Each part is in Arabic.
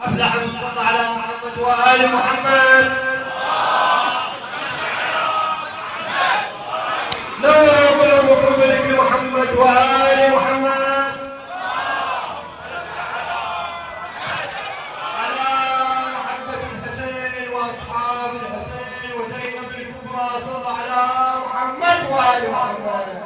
أفلح من صلى على محمد وآل محمد. نور قلوبكم بذكر محمد وآل محمد. على محبة الحسين وأصحاب الحسين وزينب الكبرى صلى على محمد وآل محمد.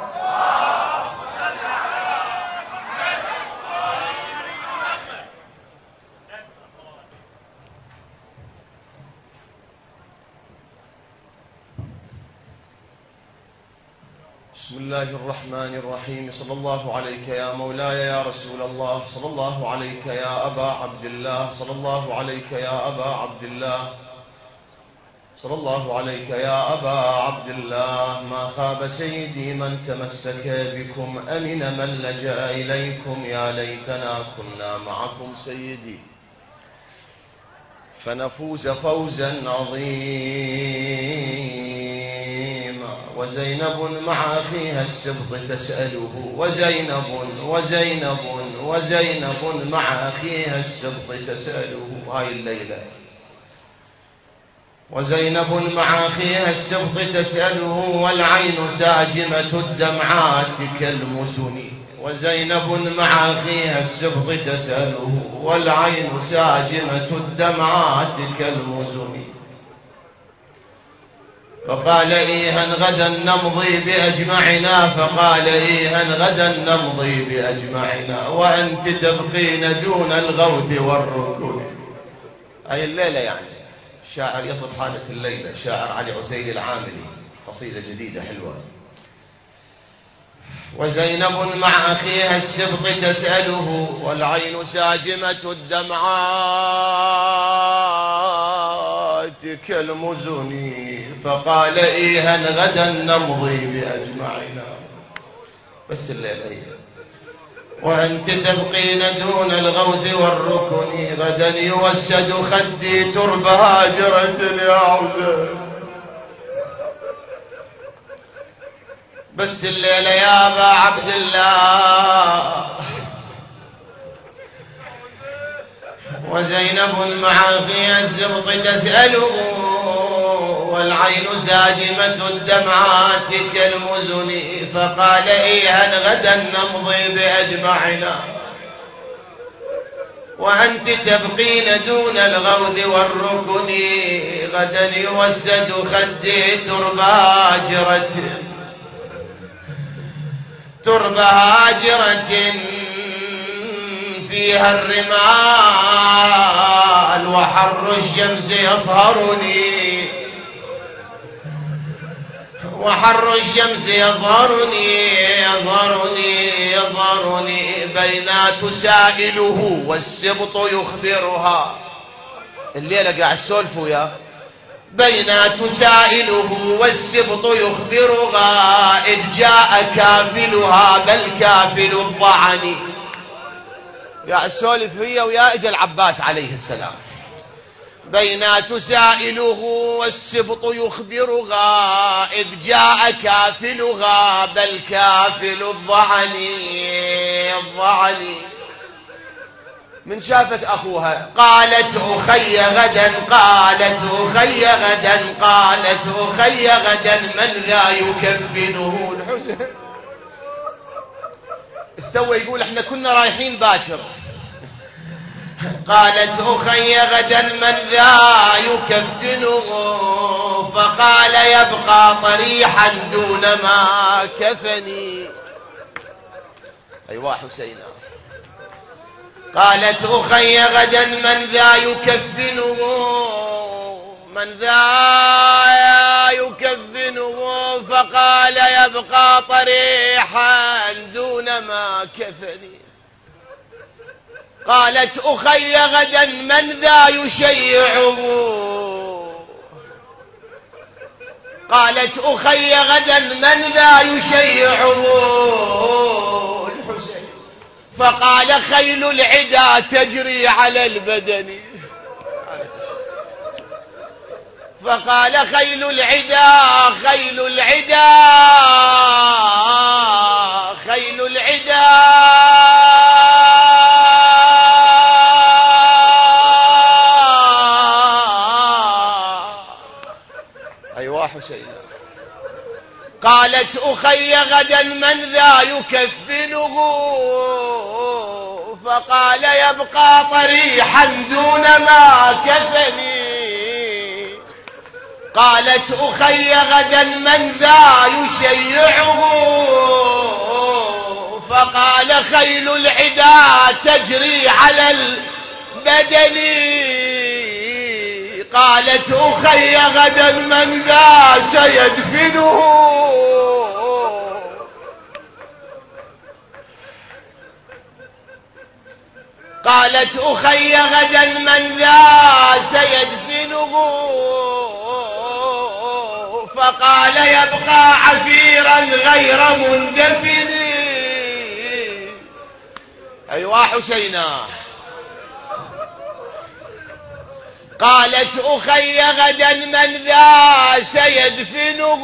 بسم الله الرحمن الرحيم. صلى الله عليك يا مولاي يا رسول الله، صلى الله عليك يا أبا عبد الله، صلى الله عليك يا أبا عبد الله، صلى الله عليك يا أبا عبد الله. ما خاب سيدي من تمسك بكم، أمن من لجأ إليكم. يا ليتنا كنا معكم سيدي فنفوز فوزا عظيما. وزينب مع أخيها السبط تسأله، وزينب مع أخيها السبط تسأله. هاي الليلة وزينب مع أخيها السبط تسأله، والعين ساجمة الدمعات كالمسن. وزينب مع أخيها السبط تسأله، والعين ساجمة الدمعات كالمسن. فقال إيها غدا نمضي بأجمعنا، فقال إيها غدا نمضي بأجمعنا، وأنت تبقين دون الغوث والركود. أي الليلة يعني شاعر يصف حالة الليلة، شاعر علي عسيل العاملي، قصيدة جديدة حلوة. وزينب مع أخيها السبط تسأله، والعين ساجمة الدمعات كالمزن. فقال إيها غدا نمضي بأجمعنا. بس الليلة هي وأنت تبقين دون الغوث والركن، غدا يوسد خدي ترب هاجرة يا عزيز. بس الليلة يا أبا عبد الله. وزينب مع فيها الزبط تسأله، والعين ساجمة الدمعات كالمزن. فقال إيها غدا نمضي بأجمعنا، وأنت تبقين دون الغوث والركن، غدا يوسد خدي ترب هاجرة فيها الرمال، وحر الشمس يصهرني، وحر الشمس يظهرني بينات سائله والسبط يخبرها. الليلة قاعد سولفوا يا بينات سائله والسبط يخبرها، إذ جاء كافلها بل كافل الضعن. قاعد سولف هي ويا إجا العباس عليه السلام. بينات سائله والسبط يخبرها، إذ جاء كافلها بل كافل الضعن. من شافت أخوها قالت أخي غدا من ذا يكفنه. الحسين استوى يقول احنا كنا رايحين باشر. قالت أخي غدا من ذا يكفنه، فقال يبقى طريحا دون ما كفني. أيوة حسين. قالت أخي غدا من ذا يكفنه، فقال يبقى طريحا دون ما كفني. قالت أخي غدا من ذا يشيعه، الحسين. فقال خيل العدا تجري على البدن. فقال خيل العدا أيوة حسين. قالت أخي غدا من ذا يكفنه؟ فقال يبقى طريحا دون ما كفني. قالت أخي غدا من ذا يشيعه؟ فقال خيل العدا تجري على البدن. قالت أخي غدا من ذا سيدفنه؟ قالت أخي غدا من ذا سيدفنه؟ فقال يبقى عفيرا غير مندفن. أيوا حسينا. قالت أخي غدا من ذا سيدفنه؟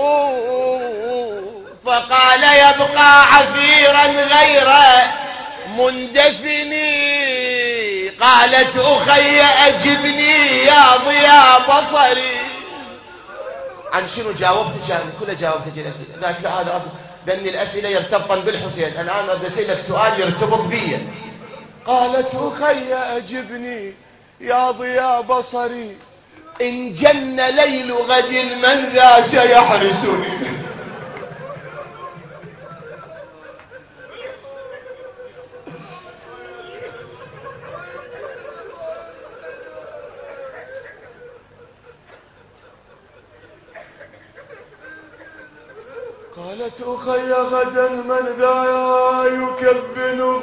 فقال يبقى عفيرا غير مندفن. قالت أخي أجبني يا ضياء بصري. عن شنو جاوبتك؟ يعني كلها جاوبتك الأسئلة. قالت لا هذا لأن الأسئلة يرتبطن بالحسين، الآن أريد أسألك سؤال يرتبط بي. قالت أخي أجبني يا ضياء بصري، إن جن ليل غد من ذا سيحرسني. قالت أخي غدا من ذا يكفنه؟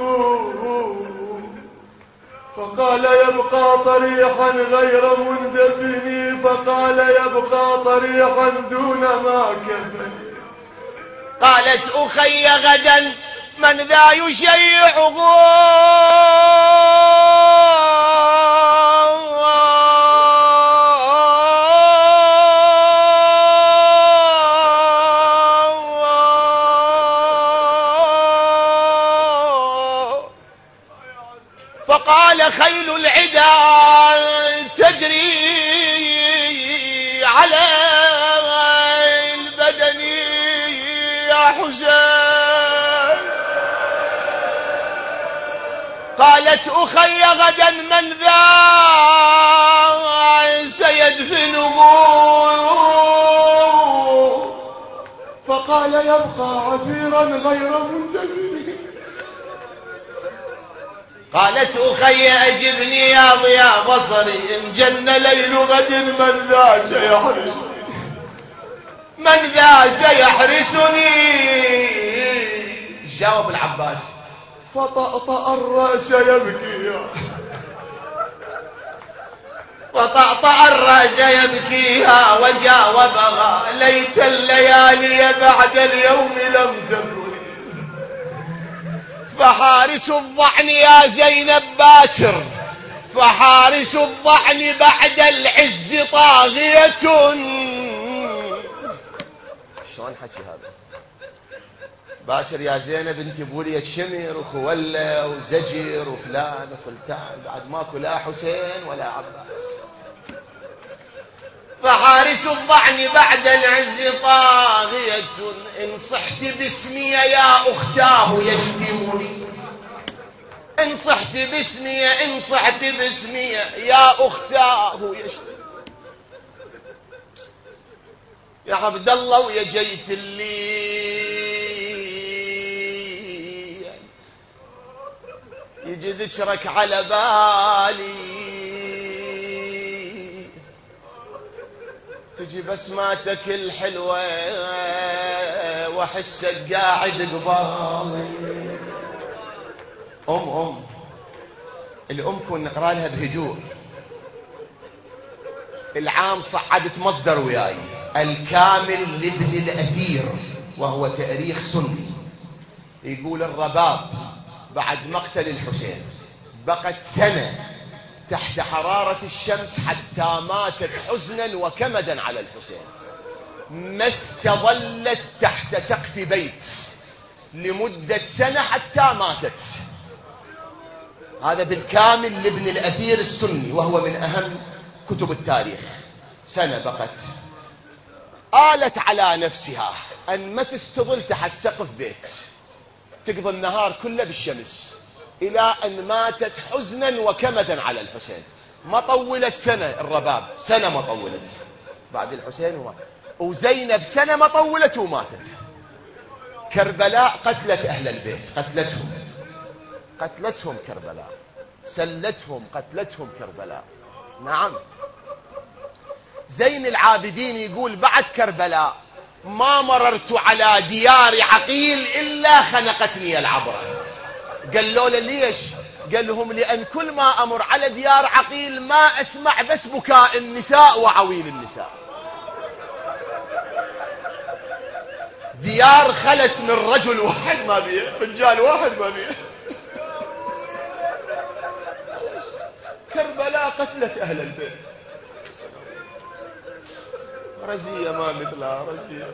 فقال يبقى طريحا غير مندفن. فقال يبقى طريحا دون ما كفن. قالت أخي غدا من ذا يشيعه؟ فقال خيل العدا تجري على البدن. يا حسين. قالت أخي غدا من ذا سيدفنه؟ فقال يبقى عفيرا غير مندفن. قالت أخي أجبني يا ضياء بصري، إن جن ليل غد من ذا سيحرسني؟ من ذا سيحرسني؟ جاوب العباس. فطأطأ الرأس يبكيها. فطأطأ الرأس يبكيها وجاوبها ليت الليالي بعد اليوم لم تكن. فحارس الضعن يا زينب باكر، فحارس الضعن بعد العز طاغية. شلون حكي هذا؟ باكر يا زينب انت بولية شمر وخولة وزجر وفلان وفلتان، بعد ماكو لا حسين ولا عباس. فحارس الضعن بعد العز طاغية، إن صحت باسمي يا أختاه يشتمني. إن صحت باسمي، إن صحت باسمي يا أختاه يشتمني. يا عبد الله ويا جيت الليل يجي ذكرك على بالي، تجي بسماتك الحلوة واحسك قاعد قبالي. الأم كون نقرأ لها بهدوء. العام صعدت مصدر وياي الكامل لابن الأثير، وهو تاريخ سني، يقول الرباب بعد مقتل الحسين بقت سنة تحت حرارة الشمس حتى ماتت حزنا وكمدا على الحسين، ما استظلت تحت سقف بيت لمدة سنة حتى ماتت. هذا بالكامل لابن الأثير السني، وهو من أهم كتب التاريخ. سنة بقت آلت على نفسها أن ما تستظل تحت سقف بيت، تقضي النهار كله بالشمس، إلى أن ماتت حزنا وكمدا على الحسين. ما طولت سنة الرباب، سنة ما طولت بعد الحسين ومات. وزينب سنة ما طولت وماتت. كربلاء قتلت أهل البيت، قتلتهم كربلاء، سلتهم، قتلتهم كربلاء. نعم. زين العابدين يقول بعد كربلاء ما مررت على ديار عقيل إلا خنقتني العبرة. قالوا له ليش؟ قال لهم لأن كل ما أمر على ديار عقيل ما أسمع بس بكاء النساء وعويل النساء. ديار خلت من رجل واحد ما بيه، رجال واحد ما بيه. كربلاء قتلت أهل البيت. رزية ما مثلها، رزية.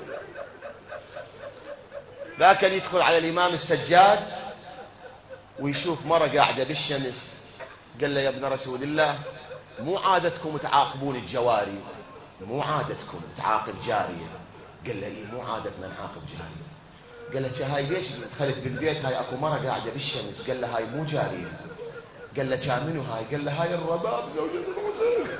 ذاك يدخل على الإمام السجاد ويشوف مرة قاعدة بالشمس، قال له يا ابن رسول الله مو عادتكم تعاقبون الجواري، مو عادتكم تعاقب جارية. قال له إيه مو عادتنا نعاقب جارية. قال له هاي ليش دخلت بالبيت؟ هاي اكو مرة قاعدة بالشمس. قال له هاي مو جارية. قال له كامنو هاي؟ قال له هاي الرباب زوجة الحسين.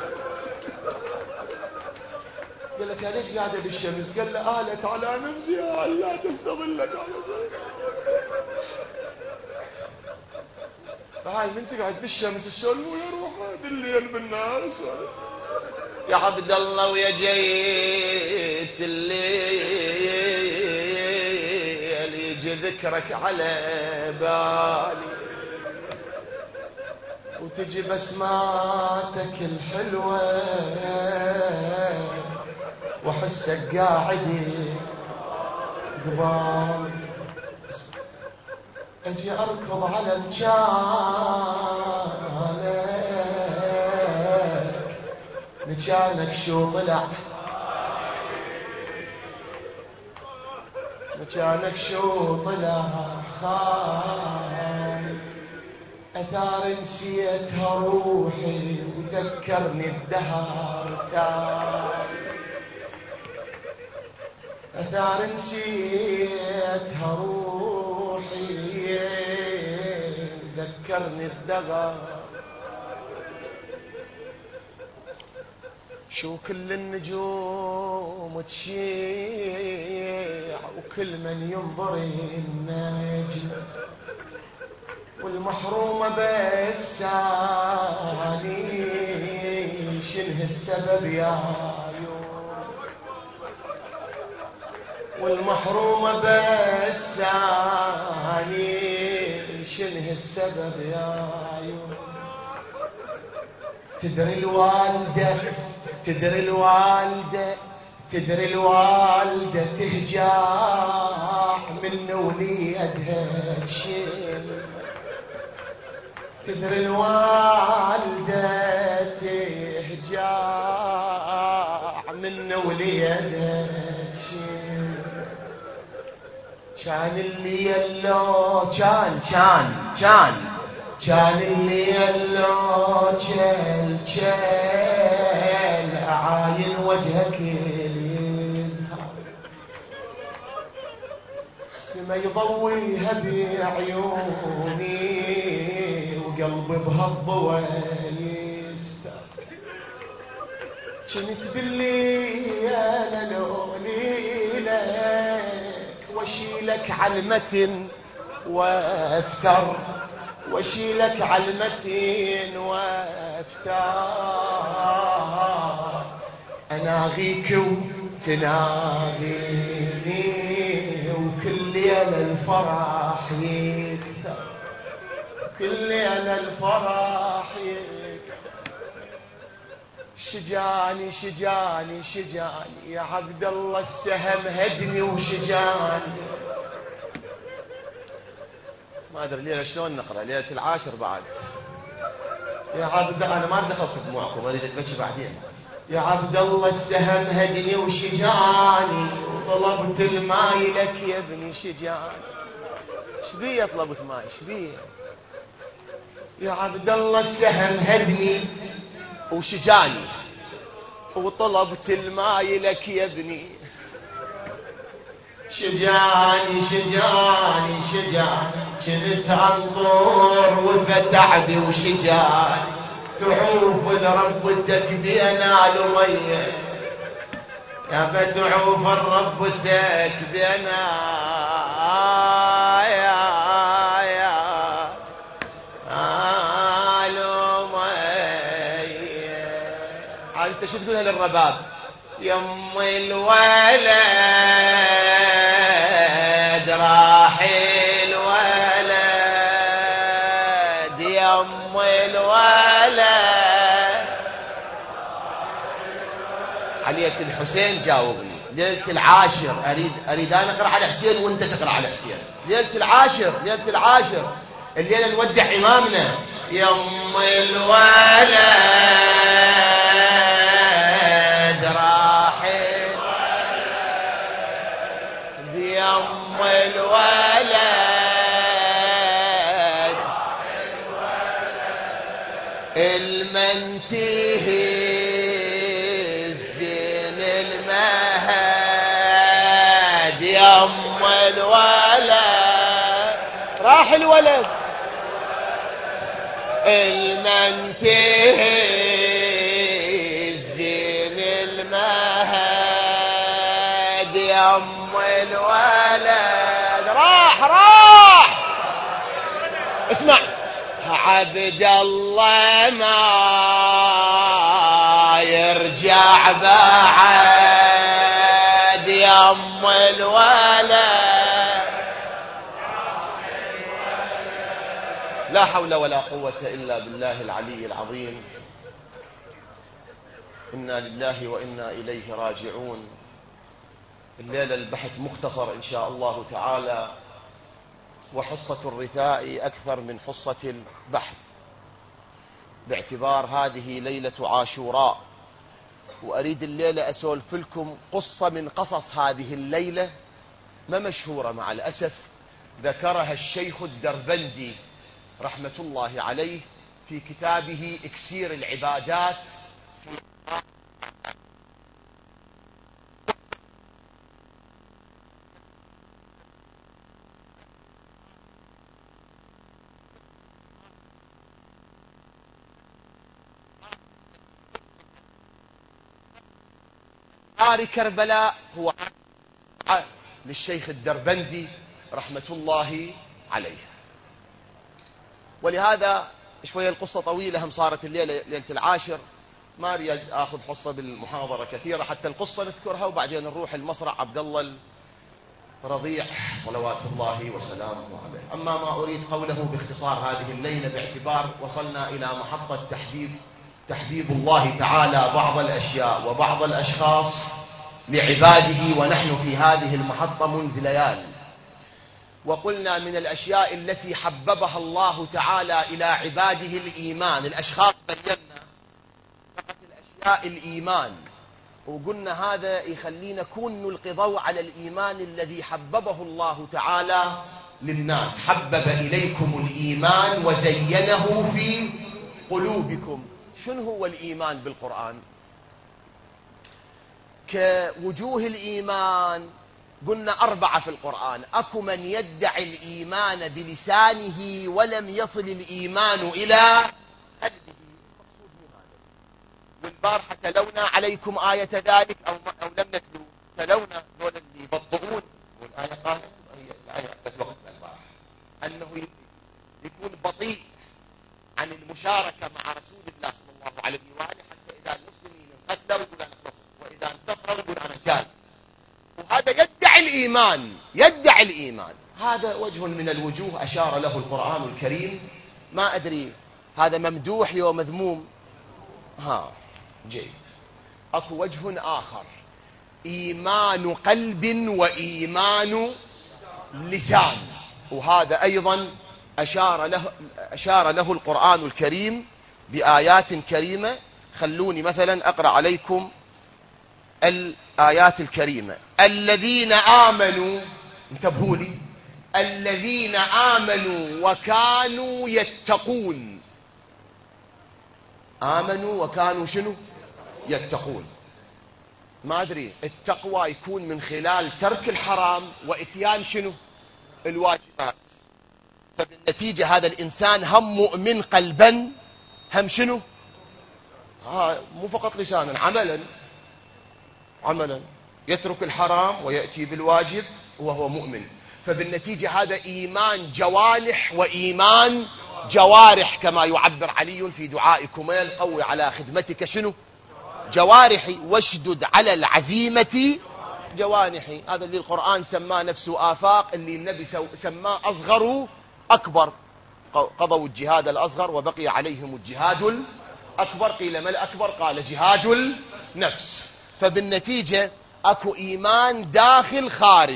قال له ليش قاعدة بالشمس؟ قال له آلت على نفسها لا تستظلك على زوجك. فهاي من تقعد بالشمس السولفوا يا روحها، بالليل بالنهار السولف. يا عبد الله ويا جيت الليل يجي ذكرك على بالي، وتجي بسماتك الحلوة وحسك قاعد قبال. اجي اركض على مكانك شو طلع، مكانك شو طلع خاي. اثار نسيتها روحي وذكرني الدهر تاي. اثار نسيتها روحي ذكرني الدهر. شو كل النجوم تشيع وكل من ينظر النجم، والمحرومة بالساني شنه السبب يا عيون. والمحرومة بالساني شنه السبب يا عيون. تدري الوالدة، تدري الوالدة، تدري الوالدة تهجع من وليدها تشيل. تدري الوالدة تهجع من وليدها تشيل. كان اللي يلو كان اللي يلو كل عاين وجهك يزهر. السما يضويها بعيوني وقلبي بهالضوى يستر. كنت بالليل لولي لك واشيلك على المتن وافتر، واشيلك على المتين وافتار. اناغيك وتناغيني وكل ليلة الفرح يكثر، كل ليلة الفرح يكثر. شجاني شجاني شجاني يا عبد الله السهم هدني وشجاني. ما ادري ليلة شلون نقرا ليلة العاشر بعد. يا عبد انا ما اريد اخلص دموعكم، اريد ابكي بعدين. يا عبد الله السهم هدني وشجاني وطلبت الماي لك يا ابني شجاني. شبيه طلبت ماي شبيه؟ يا عبد الله السهم هدني وشجاني وطلبت الماي لك يا ابني. شجاني شجاني شجاني كنت انطر وفتح بي وشجاني تعوف لربتك بينا لمية يا بتعوف ربتك بينا يا لمية. عاد انت شو تقولها للرباب؟ يم الولد راح الولد يم الولد. علية الحسين جاوبني. ليلة العاشر اريد انا اقرا على حسين وانت تقرا على حسين. ليلة العاشر الليلة نودع امامنا. يم الولد راح يم الولد المنتهي الزين المهد يم الولد راح الولد المنتهي الزين المهد يم الولد راح اسمع عبد الله ما يرجع بعد يم الولد. لا حول ولا قوة إلا بالله العلي العظيم. إنا لله وإنا إليه راجعون. الليلة البحث مختصر إن شاء الله تعالى، وحصة الرثاء أكثر من حصة البحث، باعتبار هذه ليلة عاشوراء. وأريد الليلة أسولف لكم قصة من قصص هذه الليلة ما مشهورة مع الأسف، ذكرها الشيخ الدربندي رحمة الله عليه في كتابه إكسير العبادات. نار كربلاء هو للشيخ الدربندي رحمة الله عليه. ولهذا شوية القصة طويلة، هم صارت الليلة ليلة العاشر، ما أريد أخذ حصة بالمحاضرة كثيرة، حتى القصة نذكرها وبعدين نروح المصرع عبد الله رضيع صلوات الله وسلامه عليه. أما ما أريد قوله باختصار هذه الليلة، باعتبار وصلنا إلى محطة تحبيب الله تعالى بعض الأشياء وبعض الأشخاص لعباده، ونحن في هذه المحطة منذ ليال. وقلنا من الأشياء التي حببها الله تعالى إلى عباده الإيمان. الأشخاص بينا فقط الأشياء الإيمان، وقلنا هذا يخلينا نكون نلقي ضوء على الإيمان الذي حببه الله تعالى للناس. حبب إليكم الإيمان وزينه في قلوبكم. شنو هو الإيمان بالقرآن؟ كوجوه الإيمان قلنا 4 في القرآن. أكو من يدعي الإيمان بلسانه ولم يصل الإيمان إلى قلبه. المقصود من هذا. والبارحة تلونا عليكم آية ذلك أو لم نتلو. تلونا دول اللي يبطئون، والآية قالت الآية وقت البارحة أنه يكون بطيء عن المشاركة مع رسول الله صلى الله عليه وآله، حتى إذا المسلمين انقتلوا يقول أنا خلصت، وإذا انتصروا يقول أنا جاي. وهذا يدعي الإيمان. هذا وجه من الوجوه أشار له القرآن الكريم. ما أدري هذا ممدوح أو مذموم. جيد. أكو وجه آخر، إيمان قلب وإيمان لسان، وهذا أيضا أشار له القرآن الكريم بآيات كريمة. خلوني مثلا أقرأ عليكم الآيات الكريمة. الذين آمنوا، انتبهوا لي، الذين آمنوا وكانوا يتقون. آمنوا وكانوا شنو؟ يتقون. ما أدري التقوى يكون من خلال ترك الحرام وإتيان شنو الواجبات. فبالنتيجة هذا الإنسان هم مؤمن قلبا، هم شنو مو فقط لسانا، عملا يترك الحرام ويأتي بالواجب وهو مؤمن. فبالنتيجة هذا إيمان جوانح وإيمان جوارح، كما يعبر علي في دعاء كميل: قوي على خدمتك شنو جوارحي واشدد على العزيمة جوانحي. هذا اللي القرآن سماه نفسه آفاق، اللي النبي سماه أصغر أكبر. قضوا الجهاد الأصغر وبقي عليهم الجهاد الأكبر. قيل ما الأكبر؟ قال جهاد النفس. فبالنتيجة أكو إيمان داخل خارج.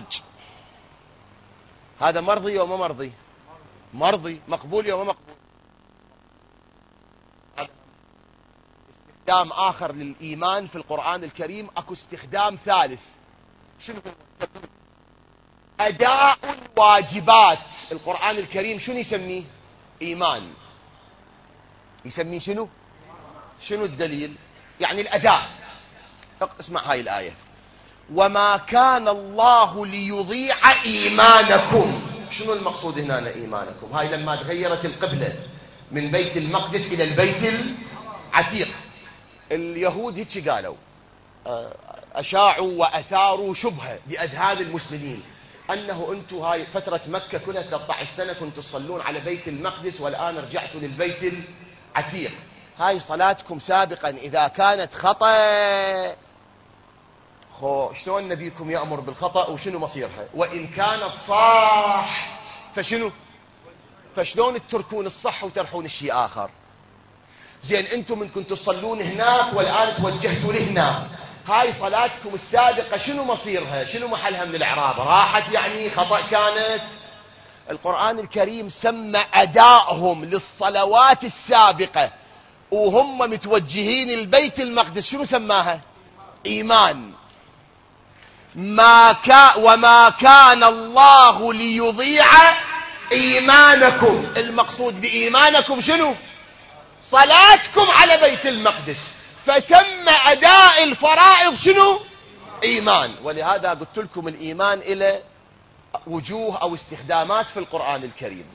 هذا مرضي وما مرضي؟ مرضي. مقبول وما مقبول؟ استخدام آخر للإيمان في القرآن الكريم. أكو استخدام ثالث، شنو هو؟ أداء الواجبات. القرآن الكريم شنو يسميه؟ إيمان. يسميه شنو الدليل؟ يعني الأداء. اسمع هاي الآية: وما كان الله ليضيع إيمانكم. شنو المقصود هنا إيمانكم؟ هاي لما تغيرت القبلة من بيت المقدس إلى البيت العتيق، اليهود هيك قالوا، أشاعوا وأثاروا شبهة بأذهان المسلمين أنه أنتم هاي فترة مكة كلها 13 سنة كنتوا تصلون على بيت المقدس، والآن رجعتوا للبيت العتيق. هاي صلاتكم سابقا إذا كانت خطأ، شلون نبيكم يأمر بالخطأ وشنو مصيرها؟ وإن كانت صح فشلون تتركون الصح وترحون الشيء آخر؟ زين أنتم من كنتوا تصلون هناك والآن توجهتوا لهنا، هاي صلاتكم السابقة شنو مصيرها؟ شنو محلها من الإعراب؟ راحت يعني خطأ كانت؟ القرآن الكريم سمى أدائهم للصلوات السابقة وهم متوجهين البيت المقدس شنو سماها؟ إيمان. وما كان الله ليضيع إيمانكم. المقصود بإيمانكم شنو؟ صلاتكم على بيت المقدس. فسمى أداء الفرائض شنو؟ إيمان. ولهذا قلت لكم الإيمان إلى وجوه أو استخدامات في القرآن الكريم.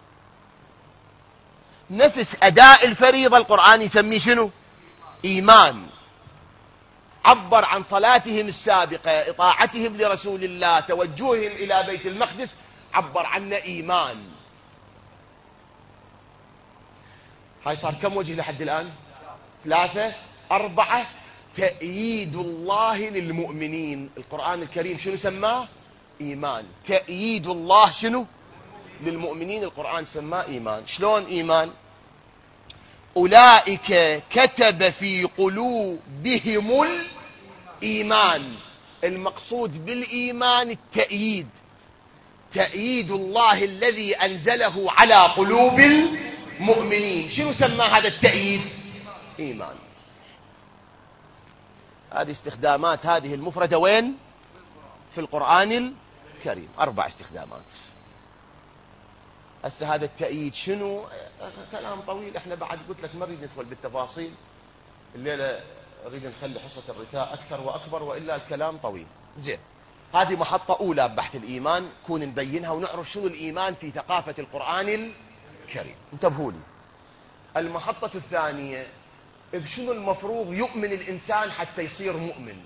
نفس أداء الفريضة القرآن يسميه شنو؟ إيمان. عبر عن صلاتهم السابقة، إطاعتهم لرسول الله، توجههم إلى بيت المقدس، عبر عنه إيمان. هاي صار كم وجه لحد الآن؟ 3 4. تأييد الله للمؤمنين. القرآن الكريم شنو سماه؟ إيمان. تأييد الله شنو؟ للمؤمنين. القرآن سماه إيمان. شلون إيمان؟ أولئك كتب في قلوبهم الإيمان. المقصود بالإيمان التأييد، تأييد الله الذي أنزله على قلوب المؤمنين. شنو سمى هذا التأييد؟ إيمان. هذه استخدامات هذه المفردة وين؟ في القرآن الكريم 4 استخدامات. هسه هذا التأييد شنو؟ كلام طويل، احنا بعد قلت لك ما نريد ندخل بالتفاصيل الليلة، نريد نخلي حصة الرثاء أكثر وأكبر، وإلا الكلام طويل. زين، هذه محطة أولى ببحث الإيمان، كون نبينها ونعرف شنو الإيمان في ثقافة القرآن الكريم. انتبهوا لي. المحطة الثانية، بشنو المفروض يؤمن الإنسان حتى يصير مؤمن؟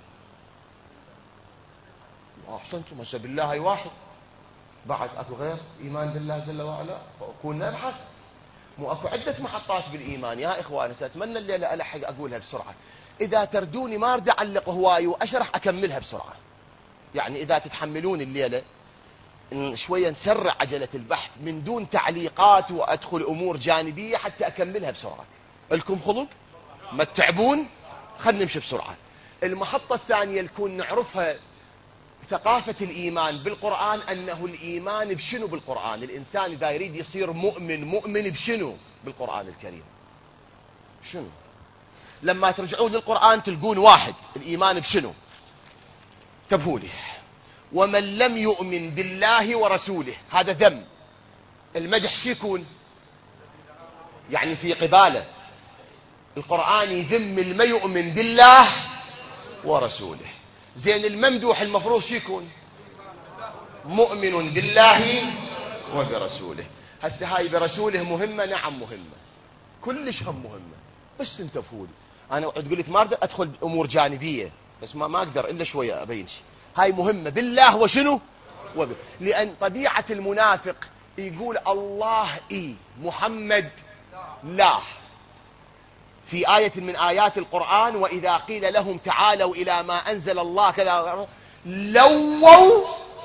أحسنتم، هسه بالله هاي واحد، بعد أكو غير إيمان بالله جل وعلا، كنا نبحث. مو أكو عدة محطات بالإيمان يا إخواني. سأتمنى الليلة ألحق أقولها بسرعة. إذا تردوني ما أريد أعلق هواي وأشرح أكملها بسرعة. يعني إذا تتحملون الليلة شوية نسرع عجلة البحث من دون تعليقات وأدخل أمور جانبية حتى أكملها بسرعة. لكم خلق؟ ما تتعبون؟ خلنا نمشي بسرعة. المحطة الثانية نكون نعرفها ثقافة الإيمان بالقرآن، أنه الإيمان بشنو بالقرآن؟ الإنسان إذا يريد يصير مؤمن بشنو بالقرآن الكريم؟ شنو؟ لما ترجعون للقرآن تلقون واحد، الإيمان بشنو؟ انتبهوا لي. ومن لم يؤمن بالله ورسوله، هذا ذم. المدح شو يكون؟ يعني في قباله. القرآن يذم الما يؤمن بالله ورسوله. زين الممدوح المفروض شو يكون؟ مؤمن بالله وبرسوله. هسه هاي برسوله مهمة، نعم مهمة، كلش هم مهمة، بس انتبهوا لي. انا تقول لي ما ادخل بامور جانبية، بس ما اقدر الا شوية ابين شيء. هاي مهمة بالله وشنو؟ لان طبيعة المنافق يقول الله محمد لا. في آية من آيات القرآن وإذا قيل لهم تعالوا إلى ما أنزل الله كذا لووا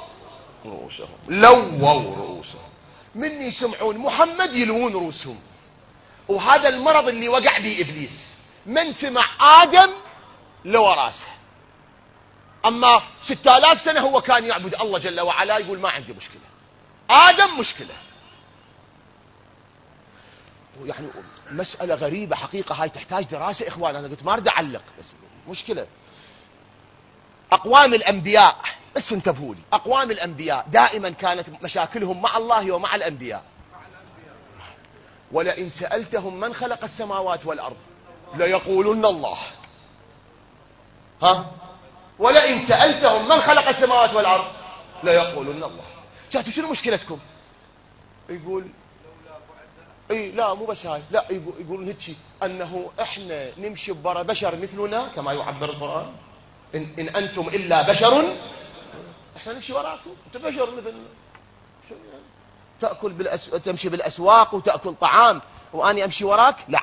رؤوسهم، من يسمعون محمد يلوون رؤوسهم. وهذا المرض اللي وقع به إبليس، من سمع آدم لو راسه. أما 6000 سنة هو كان يعبد الله جل وعلا، يقول ما عندي مشكلة، آدم مشكلة. يعني مسألة غريبة حقيقة، هاي تحتاج دراسة إخوان. أنا قلت ما أريد أعلق، بس مشكلة. أقوام الأنبياء، بس انتبهوا لي، أقوام الأنبياء دائما كانت مشاكلهم مع الله ومع الأنبياء. ولئن سألتهم من خلق السماوات والأرض ليقولن الله. ولئن سألتهم من خلق السماوات والأرض ليقولن الله. شاهدوا شنو مشكلتكم؟ يقول لا مو بس هاي، لا يقولون هيك أنه إحنا نمشي برا بشر مثلنا كما يعبر القرآن. إن أنتم إلا بشر، إحنا نمشي وراكم، أنت بشر مثلنا. تأكل تمشي بالأسواق وتأكل طعام وأني أمشي وراك؟ لا،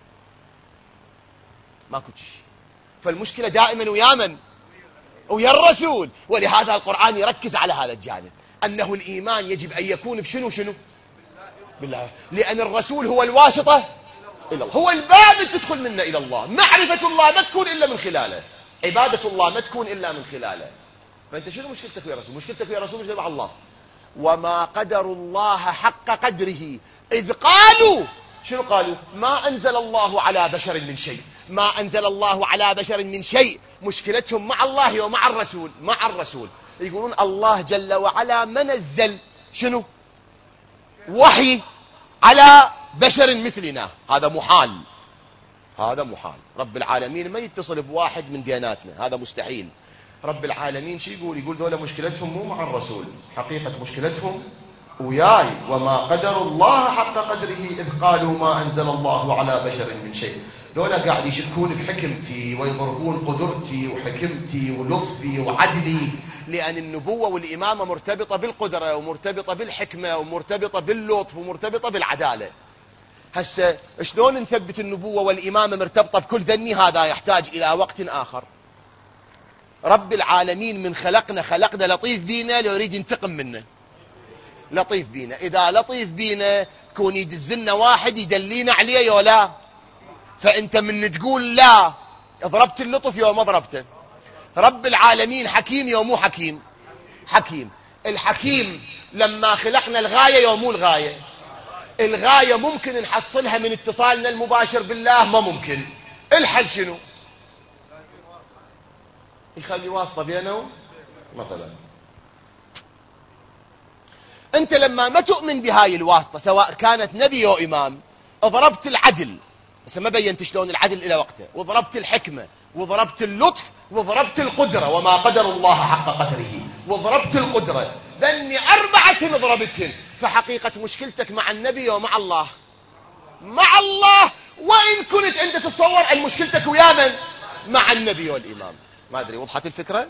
ما كنت شيء. فالمشكلة دائما ويا من؟ ويا الرسول. ولهذا القرآن يركز على هذا الجانب، أنه الإيمان يجب أن يكون بشنو بالله، لأن الرسول هو الواسطة إلى الله، هو الباب اللي تدخل منه إلى الله. معرفة الله ما تكون إلا من خلاله، عبادة الله ما تكون إلا من خلاله. فأنت شنو مشكلتك يا رسول؟ مشكلتك يا رسول مشكلتك مع الله. وما قدر الله حق قدره إذ قالوا، شنو قالوا؟ ما أنزل الله على بشر من شيء، ما أنزل الله على بشر من شيء. مشكلتهم مع الله ومع الرسول. مع الرسول يقولون الله جل وعلا ما نزل شنو؟ وحي على بشر مثلنا، هذا محال، هذا محال. رب العالمين ما يتصل بواحد من دياناتنا، هذا مستحيل. رب العالمين شو يقول؟ يقول ذولا مشكلتهم مو مع الرسول، حقيقة مشكلتهم وياي. وما قدر الله حق قدره إذ قالوا ما أنزل الله على بشر من شيء. ذولا قاعد يشكون بحكمتي ويضربون قدرتي وحكمتي ولطفي وعدلي، لأن النبوة والإمامة مرتبطة بالقدرة ومرتبطة بالحكمة ومرتبطة باللطف ومرتبطة بالعدالة. هسه شلون نثبت النبوة والإمامة مرتبطة بكل ذني؟ هذا يحتاج إلى وقت آخر. رب العالمين من خلقنا لطيف بينا، لو يريد ينتقم منا لطيف بينا. إذا لطيف بينا كون يدزلنا واحد يدلينا عليه يولا. فأنت من تقول لا ضربت اللطف يوم ما ضربته. رب العالمين حكيم يوم مو حكيم؟ حكيم. الحكيم لما خلقنا الغاية يوم مو الغاية؟ الغاية ممكن نحصلها من اتصالنا المباشر بالله؟ ما ممكن. الحل شنو؟ يخلي واسطة بينه مثلا. انت لما ما تؤمن بهاي الواسطة سواء كانت نبي او امام، ضربت العدل، بس ما بينت شلون العدل الى وقته، وضربت الحكمة وضربت اللطف وضربت القدرة، وما قدر الله حق قدره، وضربت القدرة، ذني 4 ضربتهن. فحقيقة مشكلتك مع النبي ومع الله؟ مع الله. وإن كنت أنت تتصور أن مشكلتك ويا من؟ مع النبي والإمام. ما أدري وضحت الفكرة؟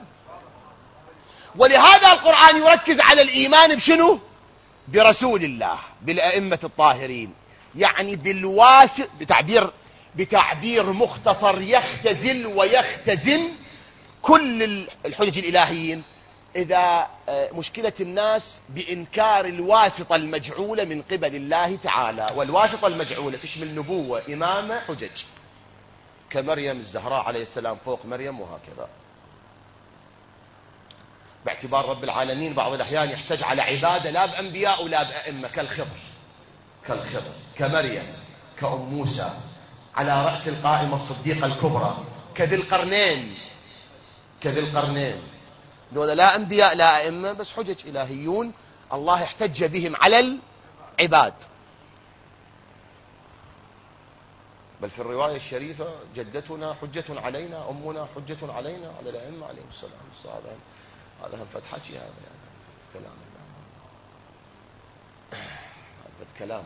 ولهذا القرآن يركز على الإيمان بشنو؟ برسول الله، بالأئمة الطاهرين، يعني بالواسط، بتعبير مختصر يختزل ويختزن كل الحجج الإلهيين. إذا مشكلة الناس بإنكار الواسطة المجعولة من قبل الله تعالى، والواسطة المجعولة تشمل نبوة، إمامة، حجج، كمريم الزهراء عليه السلام فوق مريم وهكذا. باعتبار رب العالمين بعض الأحيان يحتاج على عبادة لا بأنبياء ولا بأئمة، كالخضر، كمريم، كأم موسى، على رأس القائمة الصديقة الكبرى، كذي القرنين. دول لا أنبياء لا أئمة، بس حجج إلهيون الله احتج بهم على العباد. بل في الرواية الشريفة جدتنا حجة علينا، أمنا حجة علينا، على الأئمة عليهم السلام. هذا هم فتحكي، هذا يعني كلام هذا كلام.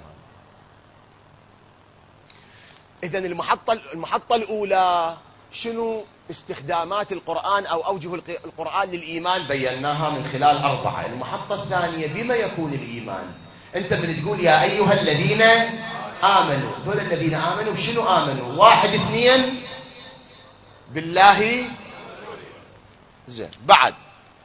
إذن المحطة الأولى شنو استخدامات القرآن أو أوجه القرآن للإيمان؟ بيناها من خلال 4. المحطة الثانية بما يكون الإيمان. أنت من تقول يا أيها الذين آمنوا، دول الذين آمنوا شنو آمنوا؟ 1 2 بالله. زين. بعد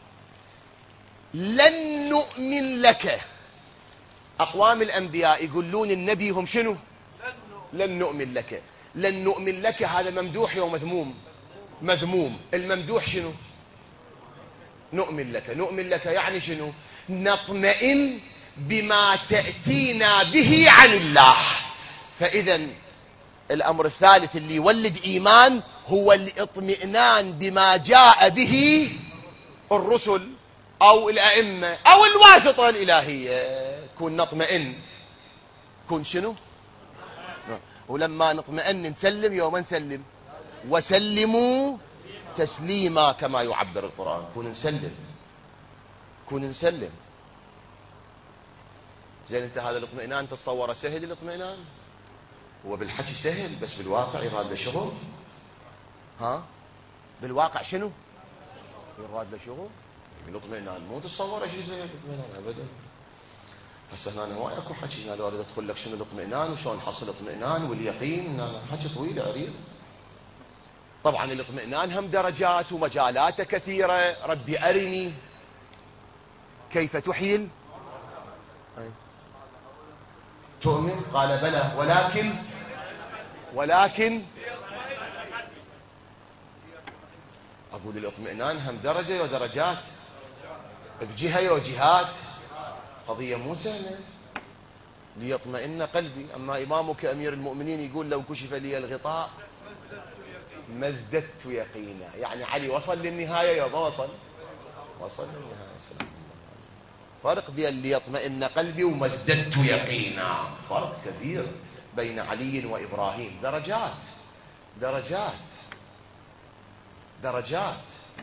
لن نؤمن لك. أقوام الأنبياء يقولون النبي هم شنو؟ لن نؤمن لك. لن نؤمن لك هذا ممدوح أو مذموم؟ مذموم. الممدوح شنو؟ نؤمن لك. نؤمن لك يعني شنو؟ نطمئن بما تأتينا به عن الله. فإذا الأمر الثالث اللي يولد إيمان هو الاطمئنان بما جاء به الرسل أو الأئمة أو الواسطة الإلهية. كون نطمئن، كون شنو؟ ولما نطمئن نسلم يوم نسلم، وسلموا تسليما كما يعبر القرآن. كون نسلم، كون نسلم. زين انت هذا الاطمئنان تتصوره سهل؟ الاطمئنان هو بالحكي سهل، بس بالواقع يراد له شغل. ها بالواقع شنو يراد له شغل؟ الاطمئنان مو تتصوره شيء سهل الاطمئنان ابدا. هسه هنا هواي اكو حكي، هنا لو اريد ادخل لك شنو الاطمئنان وشلون نحصل الاطمئنان واليقين، حكي طويل عريض. طبعا الاطمئنان هم درجات ومجالاته كثيره. ربي ارني كيف تحيي تؤمن، قال بلى ولكن اقول الاطمئنان هم درجه ودرجات، بجهه وجهات. قضيه مو سهله. ليطمئن قلبي. اما امامك امير المؤمنين يقول لو كشف لي الغطاء ما ازددت يقينا. يعني علي وصل للنهايه يوم ما وصل للنهايه. سلام الله. فرق بين ليطمئن قلبي وما ازددت يقينا، فرق كبير بين علي وإبراهيم. درجات.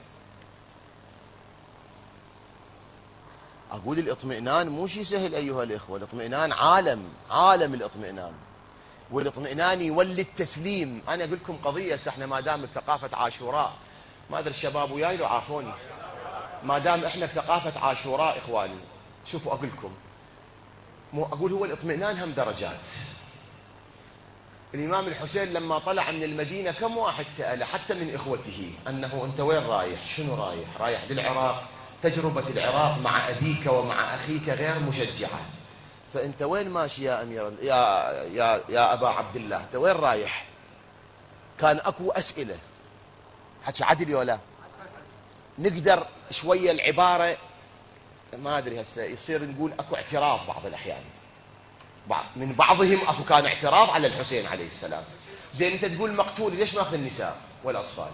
أقول الاطمئنان مو شيء سهل أيها الإخوة. الاطمئنان عالم الاطمئنان. والاطمئنان يولد تسليم. أنا أقول لكم قضية، احنا ما دام بثقافة عاشوراء، ما أدري الشباب وياي لو عافوني، ما دام احنا بثقافة عاشوراء إخواني، شوفوا أقول لكم، أقول هو الاطمئنان هم درجات. الإمام الحسين لما طلع من المدينة كم واحد سأله حتى من إخوته أنه أنت وين رايح؟ شنو رايح؟ رايح للعراق. تجربة العراق مع أبيك ومع أخيك غير مشجعة، فأنت وين ماشي يا أمير يا أبا عبد الله؟ أنت وين رايح؟ كان أكو أسئلة. حكي عدل ولا نقدر شوية العبارة ما أدري هسه يصير نقول أكو اعتراض بعض الأحيان. من بعضهم أكو كان اعتراض على الحسين عليه السلام. زين أنت تقول مقتول، ليش ماخذ النساء والأطفال؟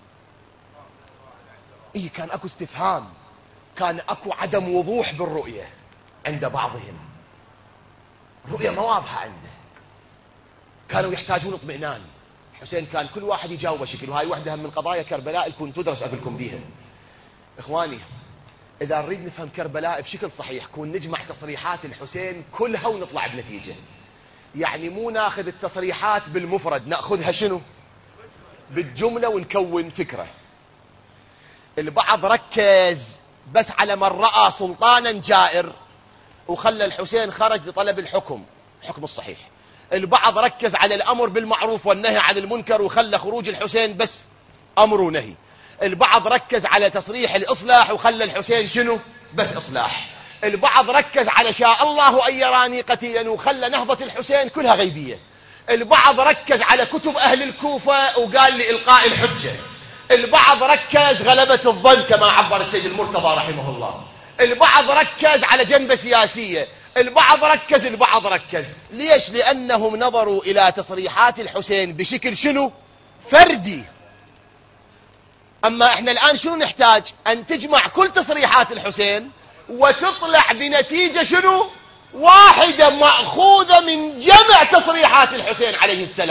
إيه كان أكو استفهام، كان أكو عدم وضوح بالرؤية عند بعضهم. الرؤية ما واضحة عنده، كانوا يحتاجون اطمئنان. حسين كان كل واحد يجاوب شكل، وهاي وحدة من قضايا كربلاء اللي كنت تدرس أقولكم بيها. إخواني إذا نريد نفهم كربلاء بشكل صحيح، كون نجمع تصريحات الحسين كلها ونطلع بنتيجة. يعني مو ناخذ التصريحات بالمفرد، ناخذها شنو؟ بالجملة ونكون فكرة. البعض ركز بس على من رأى سلطانا جائر وخلى الحسين خرج لطلب الحكم الصحيح. البعض ركز على الأمر بالمعروف والنهي عن المنكر وخلى خروج الحسين بس أمر ونهي. البعض ركز على تصريح الإصلاح وخلى الحسين شنو؟ بس إصلاح. البعض ركز على شاء الله أن يراني قتيلا وخلى نهضة الحسين كلها غيبية. البعض ركز على كتب أهل الكوفة وقال لإلقاء الحجة. البعض ركز غلبة الظن كما عبر السيد المرتضى رحمه الله. البعض ركز على جنبة سياسية. البعض ركز. ليش؟ لأنهم نظروا إلى تصريحات الحسين بشكل شنو؟ فردي. أما إحنا الآن شنو نحتاج؟ أن تجمع كل تصريحات الحسين وتطلع بنتيجة شنو؟ واحدة مأخوذة من جمع تصريحات الحسين عليه السلام.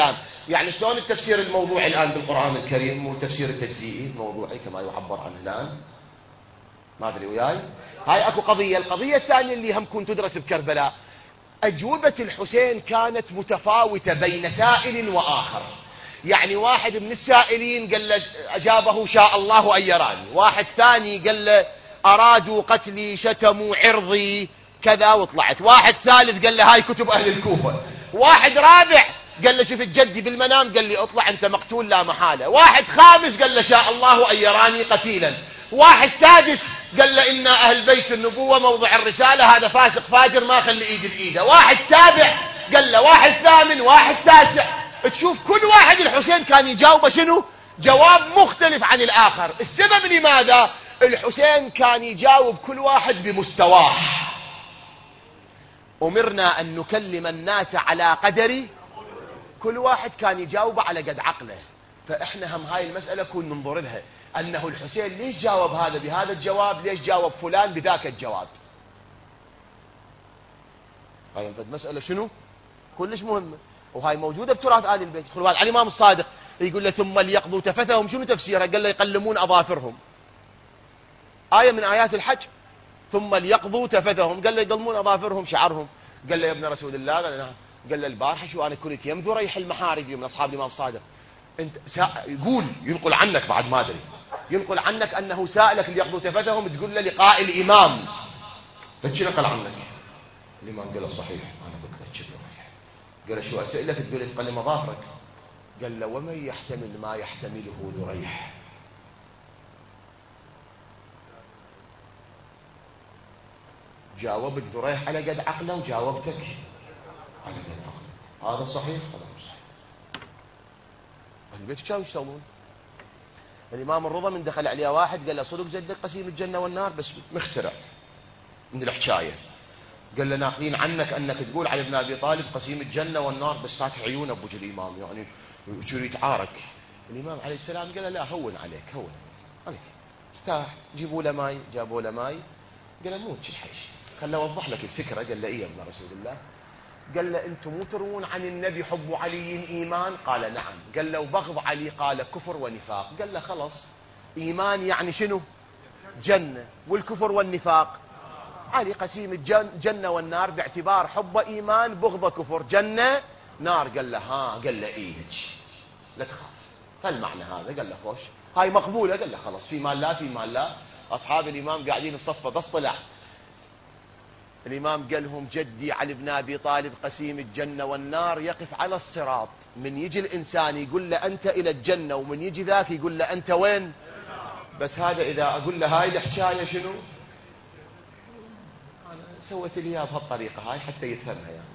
يعني شلون التفسير الموضوعي الآن بالقرآن الكريم والتفسير التجزئي الموضوعي كما يعبر عنه الآن؟ ما أدري وياي. هاي أكو قضية. القضية الثانية اللي هم كنت تدرس بكربلاء، أجوبة الحسين كانت متفاوتة بين سائل وآخر. يعني واحد من السائلين قال له أجابه شاء الله أن يراني، واحد ثاني قال له أرادوا قتلي شتموا عرضي كذا وطلعت، واحد ثالث قال له هاي كتب أهل الكوفة، واحد رابع قال له شفت جدي بالمنام قال لي اطلع أنت مقتول لا محالة، واحد خامس قال له شاء الله أن يراني قتيلا، واحد سادس قال له إن أهل بيت النبوة موضع الرسالة هذا فاسق فاجر ما خلي إيدي بإيده، واحد سابع قال له، واحد ثامن، واحد تاسع. تشوف كل واحد الحسين كان يجاوبه شنو؟ جواب مختلف عن الآخر. السبب لماذا؟ الحسين كان يجاوب كل واحد بمستواه. أمرنا أن نكلم الناس على قدر، كل واحد كان يجاوب على قد عقله. فإحنا هم هاي المسألة كون ننظر لها أنه الحسين ليش جاوب هذا بهذا الجواب، ليش جاوب فلان بذاك الجواب. هاي مسألة شنو؟ كلش مهمة، وهاي موجودة بتراث آل البيت. يدخل على الإمام الصادق يقول له ثم ليقضوا تفثهم، شنو تفسيرها؟ قال له يقلمون أظافرهم، آية من آيات الحج. ثم ليقضوا تفثهم قال له يقلمون أظافرهم شعرهم. قال له يا ابن رسول الله، قال له البارحة شو أنا كنت يمذو ريح المحارب من أصحاب الإمام الصادق. انت يقول ينقل عنك بعد ما أدري، ينقل عنك أنه سائلك ليقضوا تفثهم تقول له لقاء الإمام، فشي نقل عنك؟ الإمام قال له صحيح أنا قلت لك كذا. قال له شو أسئلك تقول لي تقلم أظافرك؟ قال له ومن يحتمل ما يحتمله ذريح. جاوبت ذريح على قد عقله وجاوبتك على قد عقله، هذا صحيح هذا مو صحيح. البيت كانوا يشتغلون. الإمام الرضا من دخل عليه واحد قال له صدق جدك قسيم الجنة والنار، بس مخترع من الحكاية. قال له ناقلين عنك أنك تقول على ابن أبي طالب قسيم الجنة والنار، بس فاتح عيونه بوجه الإمام يعني يريد يتعارك. الإمام عليه السلام قال له لا هون عليك هون عليك، ارتاح. جيبوا له ماي، جابوا له ماي. قال له مو تشلحش، خله اوضح لك الفكرة. قال له ايه يا ابن رسول الله؟ قال له انتم مو تروون عن النبي حب علي ايمان؟ قال نعم. قال له وبغض علي؟ قال كفر ونفاق. قال له خلص، ايمان يعني شنو؟ جنة، والكفر والنفاق علي قسيم الجنة والنار باعتبار حب ايمان بغض كفر، جنة نار. قال له ها، قال له ايه لا تخاف، فالمعنى هذا. قال له خوش هاي مقبولة. قال له خلص، في مال لا في مال لا. اصحاب الامام قاعدين بصفه، بس طلع الإمام قال لهم جدي علي بن أبي طالب قسيم الجنة والنار يقف على الصراط، من يجي الإنسان يقول له أنت إلى الجنة، ومن يجي ذاك يقول له أنت وين. بس هذا إذا أقول له هاي الحكاية شنو، أنا سويت لي إياها بهالطريقة هاي حتى يفهمها يعني.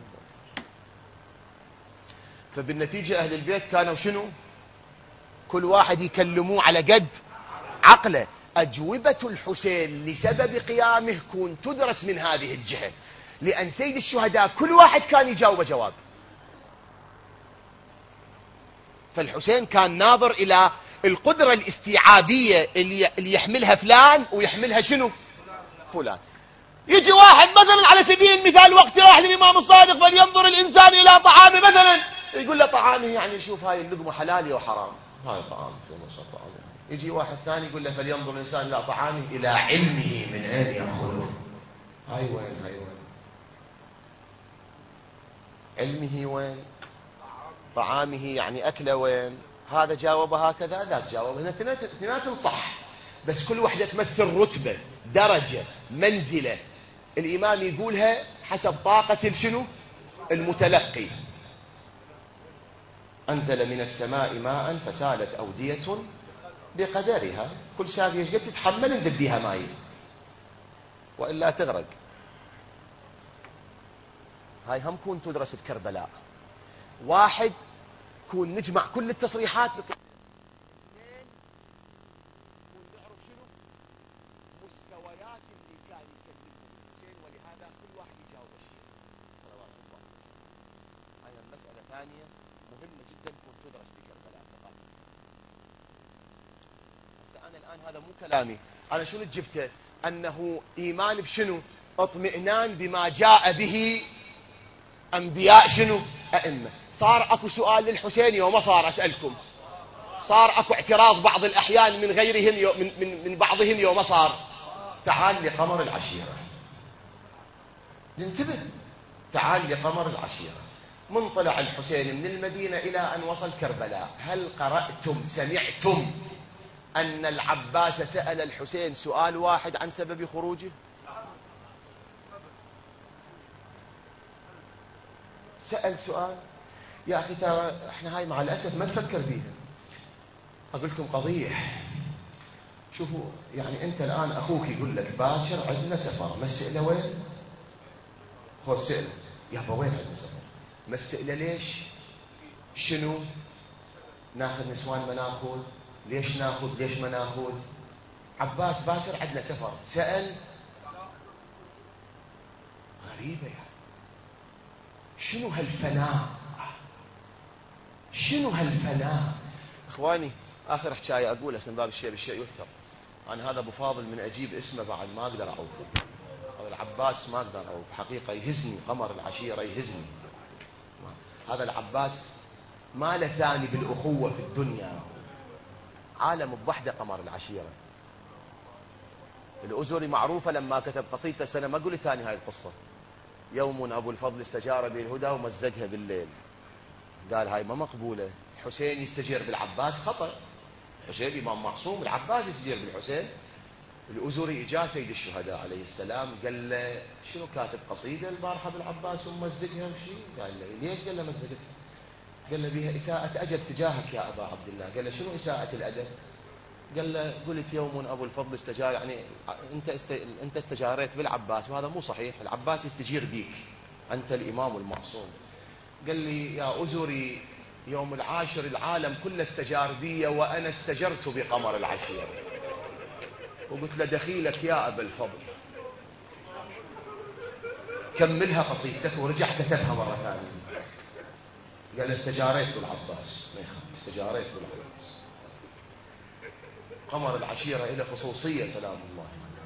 فبالنتيجة أهل البيت كانوا شنو، كل واحد يكلموه على قد عقله. أجوبة الحسين لسبب قيامه كون تدرس من هذه الجهة، لأن سيد الشهداء كل واحد كان يجاوب جواب. فالحسين كان ناظر إلى القدرة الاستيعابية اللي يحملها فلان ويحملها شنو فلان. يجي واحد مثلا على سبيل المثال وقت راح للإمام الصادق فلينظر الإنسان إلى طعامه مثلا، يقول له طعامه يعني شوف هاي اللقمة حلال وحرام، هاي طعام في مصر طعام. يجي واحد ثاني يقول له فلينظر الإنسان إلى طعامه إلى علمه من أين يأخذه. هاي وين هاي وين علمه وين، طعامه يعني أكله وين. هذا جاوب هكذا، ذاك جاوب هنا، اثنيناتهم صح، بس كل وحدة تمثل رتبة درجة منزلة. الإمام يقولها حسب طاقة شنو المتلقي. أنزل من السماء ماء فسالت أودية بقدرها، كل ساقية قد تتحمل ندبيها ماي وإلا تغرق. هاي هم كون تدرس بكربلاء. واحد كون نجمع كل التصريحات، اثنين كون نعرف شنو مستويات اللي كان يكلمهم الحسين، ولهذا كل واحد يجاوب شيء صلوات الله عليه وسلم. هاي مسألة ثانية مهمة جدا كون تدرس بكربلاء. أنا الآن هذا مو كلامي، أنا شنو جبته؟ أنه إيمان بشنو؟ اطمئنان بما جاء به أنبياء شنو؟ أئمة. صار اكو سؤال للحسين يوم صار، اسألكم، صار اكو اعتراض بعض الاحيان من غيرهم من بعضهم يوم صار. تعال لقمر العشيرة، ننتبه، تعال لقمر العشيرة. من طلع الحسين من المدينة إلى أن وصل كربلاء، هل قرأتم سمعتم أن العباس سأل الحسين سؤال واحد عن سبب خروجه؟ سأل سؤال. يا أخي ترى احنا هاي مع الأسف ما نفكر بيها. أقول لكم قضية، شوفوا يعني أنت الآن أخوك يقول لك باكر عندنا سفر، مسئلة وين؟ هو سئل يابا وين عندنا سفر؟ مسئلة ليش؟ شنو؟ ناخذ نسوان ما ناخذ؟ ليش ناخذ ليش ما ناخذ؟ عباس باكر عندنا سفر، سأل. غريبة يعني. شنو هالفناء؟ شنو هالفناء؟ اخواني اخر حكايه اقولها من باب الشيء بالشيء يذكر. انا هذا ابو فاضل من اجيب اسمه بعد ما اقدر اعوفه. هذا العباس ما اقدر اعوف، حقيقه يهزني، قمر العشيره يهزني. هذا العباس ما له ثاني بالاخوه في الدنيا، عالم بوحده قمر العشيره. الازري معروفه لما كتب قصيدته السنه، ما قلت ثاني هاي القصه. يوم ابو الفضل استجار بالهدى ومزقها بالليل، قال هاي ما مقبوله. الحسين يستجير بالعباس خطأ، الحسين امام معصوم، العباس يستجير بالحسين. الازري اجا سيد الشهداء عليه السلام قال له شنو كاتب قصيده البارحه بالعباس ومزقها وشي؟ قال له ليش؟ قال له مزقتها، قال له بها اساءة ادب تجاهك يا ابا عبد الله. قال له شنو اساءة الادب؟ قال له قلت يوم ابو الفضل استجار، يعني انت استجاريت بالعباس وهذا مو صحيح، العباس يستجير بيك، انت الامام المعصوم. قال لي يا ازري يوم العاشر العالم كله استجار بي وانا استجرت بقمر العشيره. وقلت له دخيلك يا ابا الفضل. كملها قصيدتك ورجع كتبها مره ثانيه. قال له استجاريت بالعباس، ما يخاف، استجاريت بالعباس. قمر العشيره له خصوصيه سلام الله.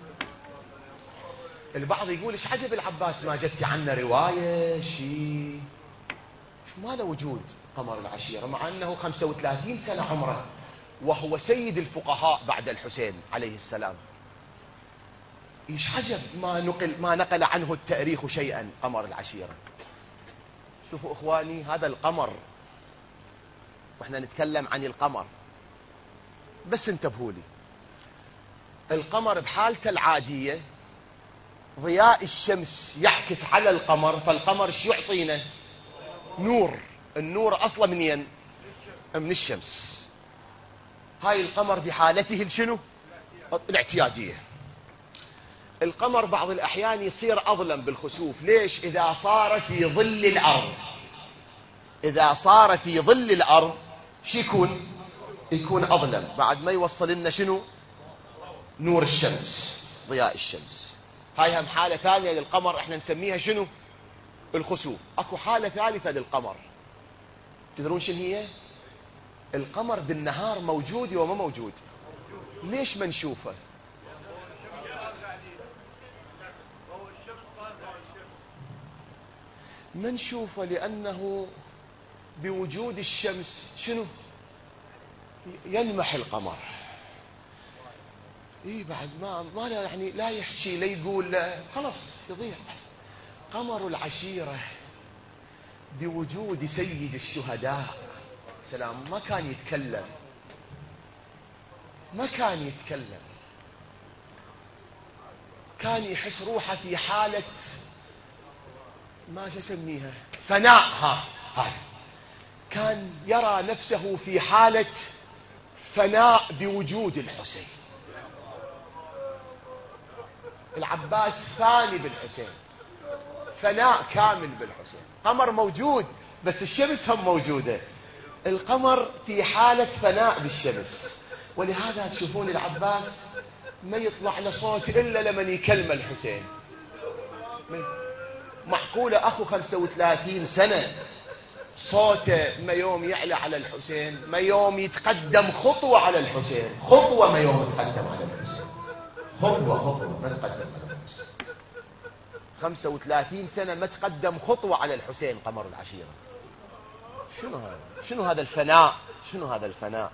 البعض يقول ايش عجب العباس ما جت عنا روايه شيء، ما له وجود قمر العشيرة مع أنه 35 سنة عمره وهو سيد الفقهاء بعد الحسين عليه السلام. إيش عجب ما نقل عنه التاريخ شيئا قمر العشيرة. شوفوا إخواني هذا القمر، وإحنا نتكلم عن القمر بس انتبهوا لي، القمر بحالته العادية ضياء الشمس يعكس على القمر، فالقمر شو يعطينا؟ نور. النور أصلا منين؟ من الشمس. هاي القمر بحالته شنو؟ الاعتيادية. القمر بعض الأحيان يصير أظلم بالخسوف، ليش؟ إذا صار في ظل الأرض. إذا صار في ظل الأرض شو يكون؟ يكون أظلم، بعد ما يوصل لنا شنو؟ نور الشمس، ضياء الشمس. هاي هم حالة ثانية للقمر احنا نسميها شنو؟ الخسوف. اكو حالة ثالثة للقمر، تدرون شنو هي؟ القمر بالنهار موجود وما موجود. ليش ما نشوفه؟ ما نشوفه لأنه بوجود الشمس شنو؟ يلمح القمر. ايه بعد ما لا يعني لا يحكي لا يقول لا، خلاص يضيع. قمر العشيرة بوجود سيد الشهداء سلام ما كان يتكلم، ما كان يتكلم، كان يحس روحه في حالة ما اسميها فناء. هاي كان يرى نفسه في حالة فناء بوجود الحسين. العباس فاني بالحسين، فناء كامل بالحسين. قمر موجود بس الشمس هم موجودة، القمر في حالة فناء بالشمس. ولهذا تشوفون العباس ما يطلع له صوت إلا لمن يكلم الحسين. معقولة أخو 35 سنة صوته ما يوم يعلى على الحسين، ما يوم يتقدم خطوة على الحسين، خطوة ما يوم يتقدم على الحسين، خطوة ما تقدم على الحسين. 35 سنة ما تقدم خطوة على الحسين قمر العشيرة. شنو هذا؟ شنو هذا الفناء؟ شنو هذا الفناء؟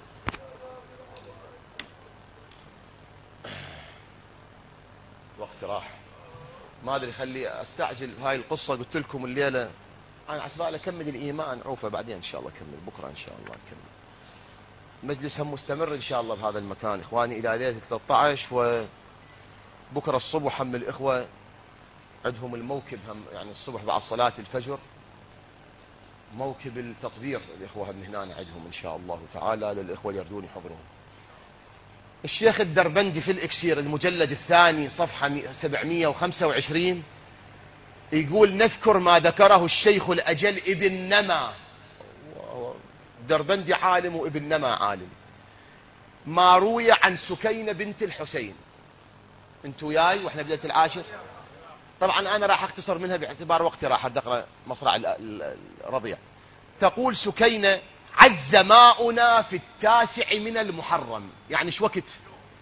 وقت راح، ما ادري، خلي استعجل هاي القصه. قلت لكم الليله انا عسبال اكمل الايمان عوفه، بعدين ان شاء الله اكمل بكره ان شاء الله اكمل. مجلس هم مستمر ان شاء الله بهذا المكان اخواني الى ليله 13. وبكره الصبح هم الاخوه عندهم الموكب، هم يعني الصبح بعد صلاه الفجر موكب التطبير، الاخوه هم هنا عندهم ان شاء الله تعالى للاخوه اللي يردون يحضرون. الشيخ الدربندي في الإكسير المجلد الثاني صفحة 725 يقول: نذكر ما ذكره الشيخ الأجل ابن نما. الدربندي عالم وابن نما عالم. ما روي عن سكينة بنت الحسين. انتوا وياي واحنا بداية العاشر. طبعا انا راح اختصر منها باعتبار وقتي، راح اقرا مصرع الرضيع. تقول سكينة: عز ماؤنا في 9 من المحرم. يعني ايش وقت؟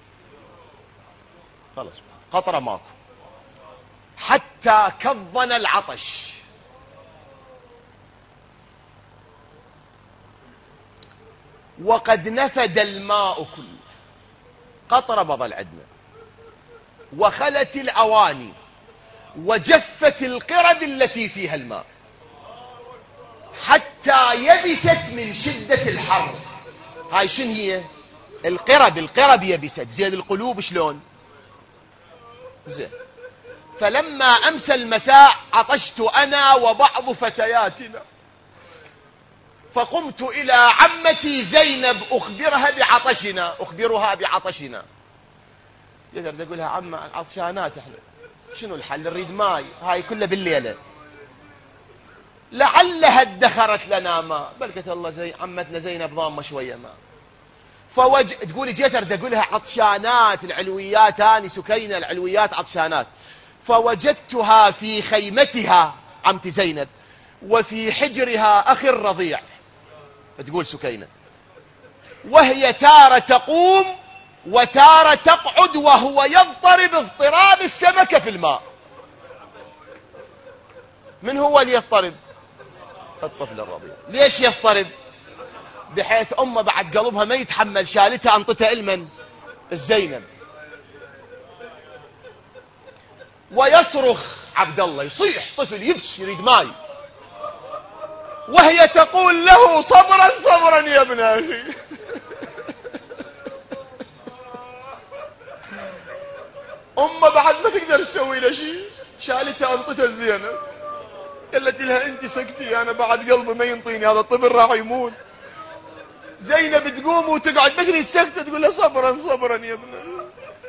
خلص قطرة ماكو، حتى كظنا العطش. وقد نفد الماء كله، قطرة بظل عندنا، وخلت الأواني، وجفت القرب التي فيها الماء، حتى يبست من شدة الحر. هاي شن هي؟ القرب يبست. زين القلوب شلون؟ زين. فلما أمسى المساء عطشت أنا وبعض فتياتنا، فقمت إلى عمتي زينب أخبرها بعطشنا. تقدر تقولها: عمة عطشانات احنا، شنو الحل؟ نريد ماي، هاي كلها بالليلة. لعلها ادخرت لنا ماء، بركة الله زي عمتنا زينب ضامة شوية ماء. تقولي جيت اقولها عطشانات العلويات، اني سكينة العلويات عطشانات. فوجدتها في خيمتها عمتي زينب، وفي حجرها اخي الرضيع، تقول سكينة، وهي تارة تقوم وتارة تقعد، وهو يضطرب اضطراب السمكة في الماء. من هو اللي يضطرب؟ الطفل الرضيع. ليش يضطرب؟ بحيث امه بعد قلبها ما يتحمل، شالتها انطتها المن الزينب. ويصرخ عبد الله، يصيح طفل يبكي يريد ماي، وهي تقول له: صبرا صبرا يا ابن اخي. امه بعد ما تقدر تسوي له شيء، شالتها انطتها الزينب. قالت لها: انت سكتي، انا بعد قلبي ما ينطيني، هذا الطفل راح يموت. زينب تقوم وتقعد بشري السكتة، تقول له: صبرا صبرا يا ابن.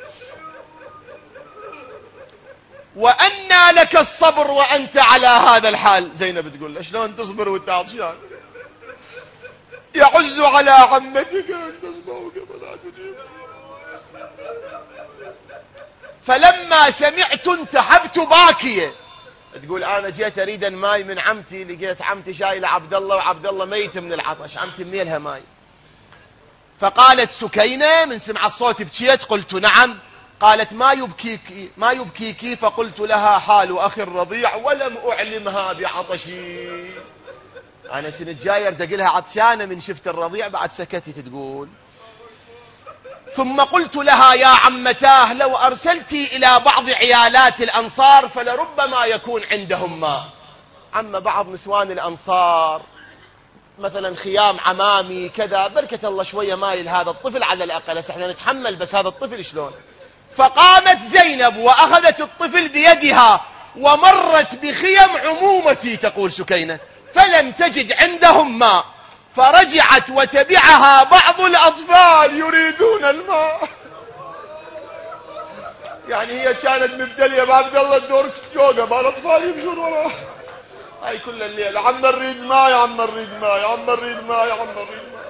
وأنى لك الصبر وأنت على هذا الحال. زينب تقول له: شلون تصبر وانت عطشان؟ يعز على عمتك أن تصبر قبل لا تجيب. فلما سمعت انتحبت باكية. تقول: انا جيت اريد ماي من عمتي، لقيت عمتي شايله عبد الله، وعبد الله ميت من العطش، عمتي منيلها ماي. فقالت سكينة من سمع الصوت: بكيت؟ قلت: نعم. قالت: ما يبكيك؟ فقلت لها: حال اخي الرضيع، ولم اعلمها بعطشي. انا كنت جاي ارد اقول لها عطشانه من شفت الرضيع، بعد سكتت. تقول: ثم قلت لها: يا عمتاه، لو أرسلتي إلى بعض عيالات الأنصار فلربما يكون عندهم ماء. عم بعض نسوان الأنصار مثلا خيام عمامي كذا، بركة الله شوية ماي لهذا الطفل على الأقل، احنا نتحمل، بس هذا الطفل شلون؟ فقامت زينب وأخذت الطفل بيدها ومرت بخيم عمومتي، تقول سكينة، فلم تجد عندهم ماء، فرجعت وتبعها بعض الأطفال يريدون الماء. يعني هي كانت مبتلية بعبد الله الدور جوقة، الأطفال يمشون وراها. هاي كل الليل: عم نريد ماء، عم نريد ماء، عم نريد ماء، عم نريد ماء.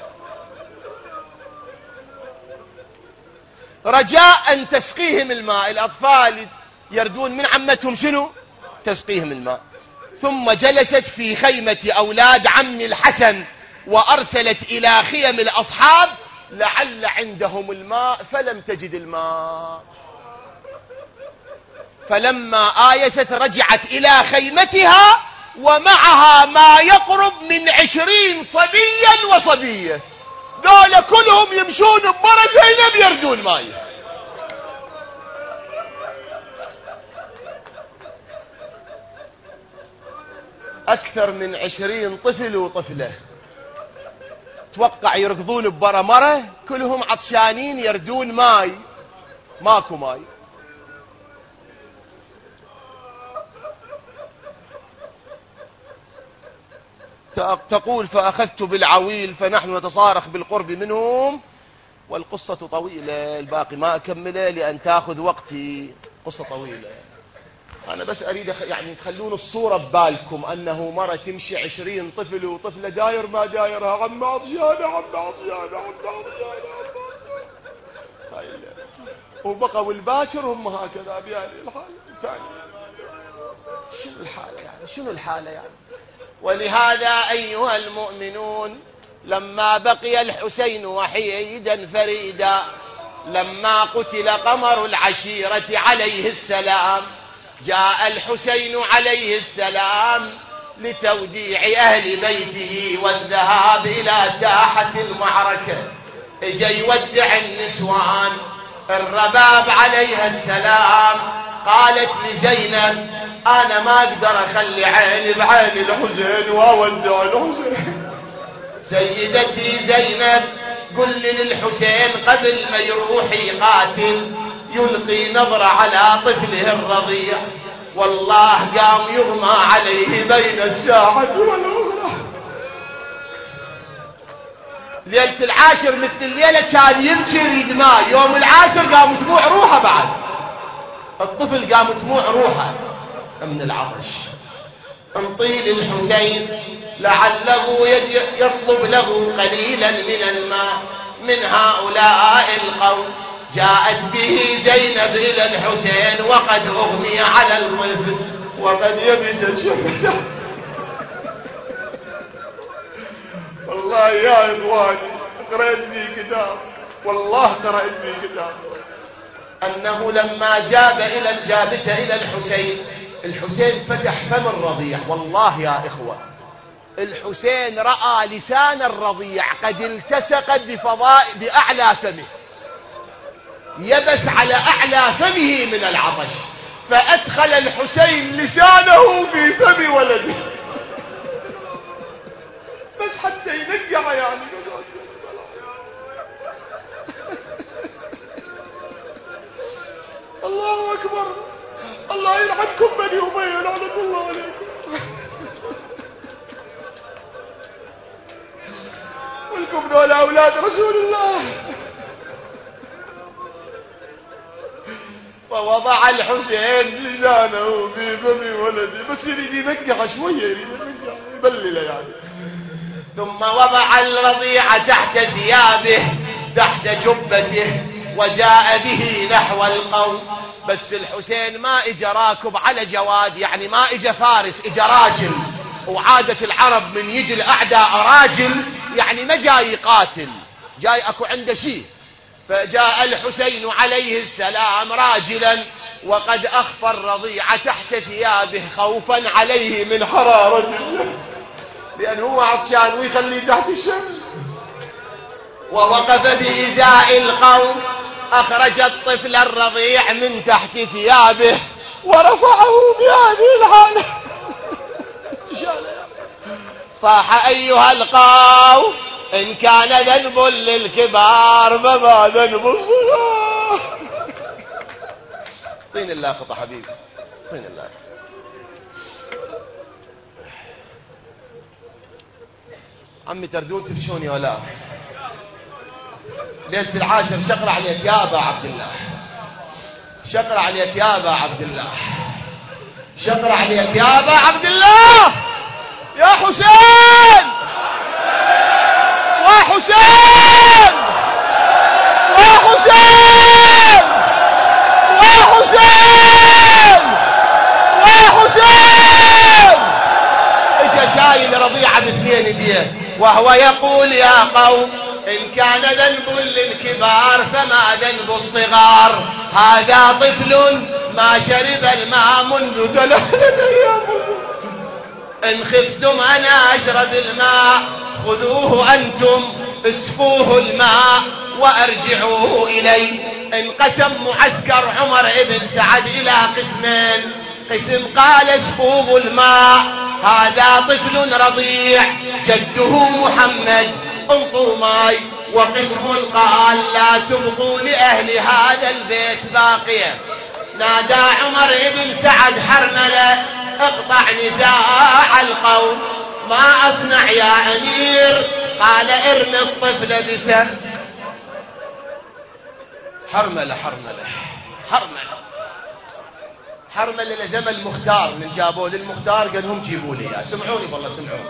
رجاء أن تسقيهم الماء. الأطفال يردون من عمتهم شنو؟ تسقيهم الماء. ثم جلست في خيمة أولاد عم الحسن، وأرسلت إلى خيم الأصحاب لعل عندهم الماء، فلم تجد الماء. فلما آيست رجعت إلى خيمتها ومعها ما يقرب من 20 صبيا وصبية، ذولا كلهم يمشون بمرة زينب يردون ماي. أكثر من 20 طفل وطفلة، توقع يركضون ببرا مرة كلهم عطشانين يردون ماي، ماكو ماي. تقول فأخذت بالعويل فنحن نتصارخ بالقرب منهم، والقصة طويلة، الباقي ما أكمله لأن تأخذ وقتي، قصة طويلة. أنا بس أريد يعني تخلون الصورة ببالكم أنه مرة تمشي 20 طفل وطفلة داير ما دايرها، عم عطيانة عم عطيانة عم عطيانة، وبقى والباكر هم هكذا بهذه الحالة الثانية. شنو الحالة يعني؟ شنو الحالة يعني؟ ولهذا أيها المؤمنون لما بقي الحسين وحيدا فريدا، لما قتل قمر العشيرة عليه السلام، جاء الحسين عليه السلام لتوديع أهل بيته والذهاب إلى ساحة المعركة. اجا يودع النسوان، الرباب عليها السلام قالت لزينب أنا ما أقدر أخلي عيني بعين الحسين وأودع الحسين. سيدتي زينب قل للحسين قبل ما يروح يقاتل يلقي نظرة على طفله الرضيع، والله قام يغمى عليه بين الساعة والأخرى. ليلة العاشر مثل الليلة كان يبكي يريد ماء، يوم العاشر قام تموع روحه، بعد الطفل قام تموع روحه من العطش. انطي للحسين لعله يطلب له قليلا من الماء من هؤلاء القوم. جاءت به زينب إلى الحسين وقد أغمي على الطفل وقد يبست شفته. والله يا إخواني قرأت في كتاب، والله قرأت في كتاب أنه لما جابته إلى الحسين، الحسين فتح فم الرضيع. والله يا إخوة الحسين رأى لسان الرضيع قد التصق بأعلى فمه، يبس على أعلى فمه من العطش، فأدخل الحسين لسانه في فم ولده بس حتى ينقع يعني. الله أكبر، الله يلعنكم بني أمية، لعنة الله عليكم. ولكم دول أولاد رسول الله. فوضع الحسين لسانه في فم ولده، بس يريد ينقع شوية، يريد ينقع يبلله يعني. ثم وضع الرضيع تحت ثيابه تحت جبته وجاء به نحو القوم. بس الحسين ما اجى راكب على جواد، يعني ما اجى فارس، اجى راجل. وعادة العرب من يجي الاعداء راجل يعني ما جاي يقاتل، جاي اكو عنده شيء. فجاء الحسين عليه السلام راجلا وقد اخفى الرضيع تحت ثيابه خوفا عليه من حرارة الله، لأنه هو عطشان ويخليه تحت الشمس. ووقف بإزاء القوم، أخرج الطفل الرضيع من تحت ثيابه ورفعه بهذه الحالة صاح أيها القوم إن كان ذنب للكبار فما ذنب الصغار. طين اللاقطة حبيبي، طين اللاقطة. عمي تردون تمشوني ولا؟ ليلة العاشر شقر عليك يا أبا عبد الله، شقر عليك يا أبا عبد الله، شقر عليك يا أبا عبد الله. يا حسين وحسين وحسين وحسين وحسين. اجا شايل رضيعة باثنين ايديه وهو يقول يا قوم إن كان ذنب للكبار فما ذنب الصغار. هذا طفل ما شرب الماء منذ 3 أيام. إن خفتم أنا أشرب الماء خذوه أنتم اسقوه الماء وأرجعوه إلي. انقسم معسكر عمر بن سعد إلى قسمين. قسم قال اسقوه الماء هذا طفل رضيع جده محمد انطوا ماي. وقسم قال لا تبقوا لأهل هذا البيت باقية. نادى عمر بن سعد حرملة اقطع نزاع القوم ما أصنع يا أمير؟ قال ارمي الطفل بسهم. حرملة لزم المختار. من جابوا للمختار قال هم جيبوا لي يا سمعوني والله سمعوني.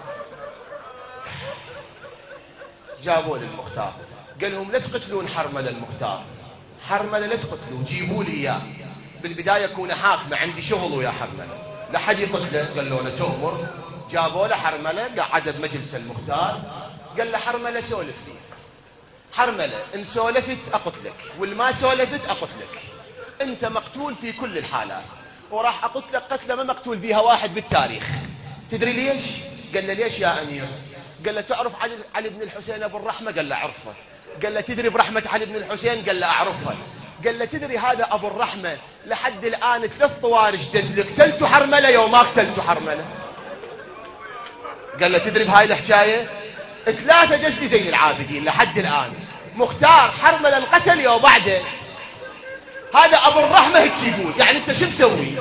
جابوا للمختار قال لهم لا تقتلون حرملة المختار. حرملة لا تقتلوا جيبوا لي اياه. بالبداية كون حاكمة عندي شغل يا حرملة لا حد يقتله. قال له تؤمر. جابوا له حرملة قعد بمجلس المختار قال له حرملة سولف لي. حرملة ان سولفت اقتلك والما سولفت اقتلك. انت مقتول في كل الحالات وراح اقتلك قتله ما مقتول بها واحد بالتاريخ. تدري ليش؟ قال له ليش يا امير؟ قال له تعرف علي بن الحسين ابو الرحمه؟ قال له اعرفه. قال له تدري برحمه علي بن الحسين؟ قال له اعرفها. قال له تدري هذا ابو الرحمه لحد الان 3 طوارج دزل قتلت حرمله يوم ما قتلت حرمله. قال له تدري بهاي الحكايه 3 دزل زين العابدين لحد الان. مختار حرمله انقتل يوم بعده. هذا ابو الرحمه هيك يقول. يعني انت شو مسوي؟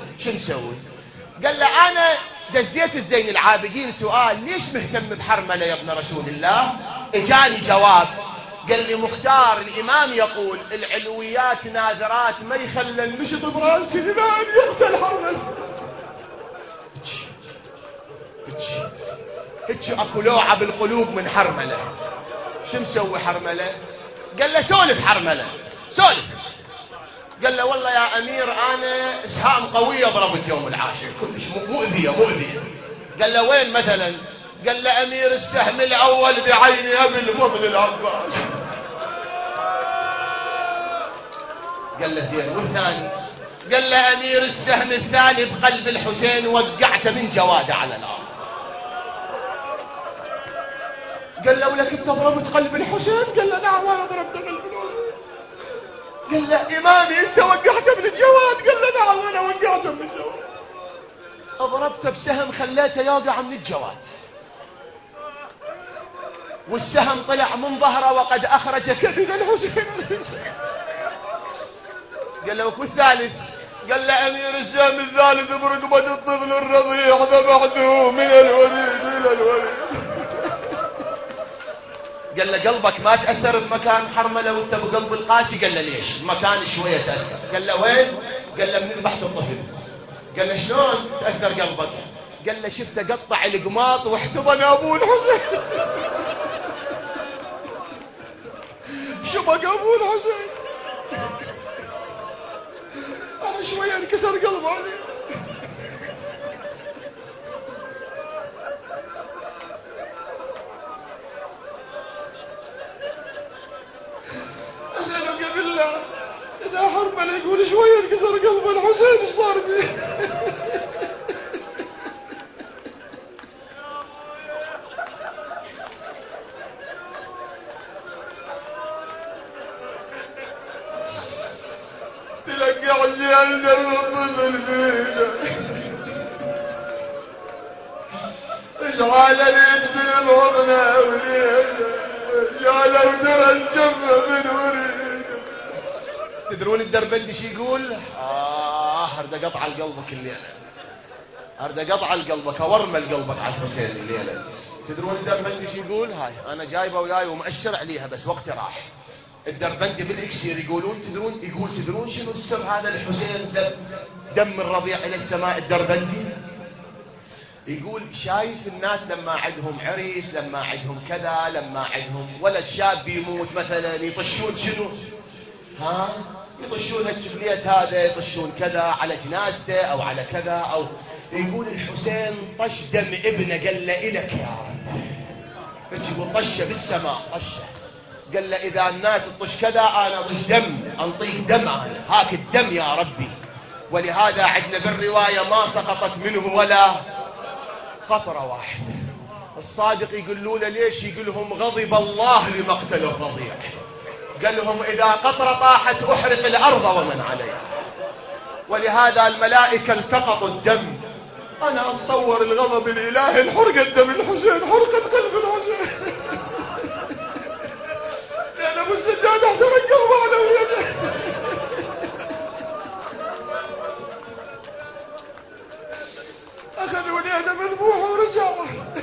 قال له انا دزيت الزين العابدين سؤال ليش مهتم بحرمله يا ابن رسول الله؟ اجاني جواب. قال لي مختار الامام يقول العلويات ناذرات ما يخلى المشط براسي الى ان يقتل حرمله. هيك اكو لوعه بالقلوب من حرمله. شو مسوي حرمله؟ قال له سولف حرمله سولف. قال له والله يا امير انا اسهام قويه ضربت يوم العاشر كلش مؤذيه. قال له وين مثلا؟ قال له امير السهم الاول بعين ابي الفضل العباس. قال له زين والثاني؟ قال له امير السهم الثاني بقلب الحسين وقعته من جواده على الارض. قال له ولك انت ضربت قلب الحسين؟ قال له نعم انا ضربت قلب الحسين. قال له امامي انت وقعته من الجواد؟ قال له نعم انا وقعته من الجواد. ضربته بسهم خليته يوقع من الجواد والسهم طلع من ظهره وقد اخرج كبد الحسين. قال له وكو الثالث؟ قال له امير السهم الثالث برقبة الطفل الرضيع ذبحته من الوريد الى الوريد. قال له قلبك ما تأثر بمكان حرملة وانت بقلب القاسي؟ قال له ليش؟ المكان شوية تأثر. قال له وين؟ قال له من ذبحت الطفل. قال له شلون تأثر قلبك؟ قال له شفت قطع القماط واحتضن ابو الحسين. شبك ابو الحسين. انا شوية انكسر قلبي عليه. اسألك بالله اذا حرملة يقول شوية انكسر قلب الحسين ايش صار فيه؟ تلقى عزيان دم الطفل فينا اشعال يدفن بحضنه وليده يا لو ترى الجنة من وريده. تدرون الدربندي شي يقول؟ هرد قطع قلبك الليلة. هرد قطع قلبك ورمل قلبك على الحسين الليلة. تدرون الدربندي شي يقول؟ هاي انا جايبه وياي ومؤشر عليها بس وقتي راح. الدربندي بالاكسير يقولون تدرون شنو السر هذا الحسين دم الرضيع الى السماء. الدربندي يقول شايف الناس لما عندهم عريس لما عندهم كذا لما عندهم ولد شاب يموت مثلا يطشون شنو؟ يطشون الجبليت هذا يطشون كذا على جنازته او على كذا او يقول الحسين طش دم ابنه قال له الك يا رب. يقول طشه بالسماء طشه. قال له اذا الناس تطش كذا انا طش دم انطيك دم انا هاك الدم يا ربي. ولهذا عندنا بالروايه ما سقطت منه ولا قطرة واحدة. الصادق يقولوا له ليش؟ يقول لهم غضب الله لمقتل الرضيع. قال لهم إذا قطرة طاحت أحرق الأرض ومن عليها. ولهذا الملائكة التقطوا الدم. أنا أتصور الغضب الإلهي الحرقة دم الحسين، حرقة قلب الحسين. لأن أبو السجاد احترق قلبه على ويده. أخذوا اليد مذبوحة ورجعوا.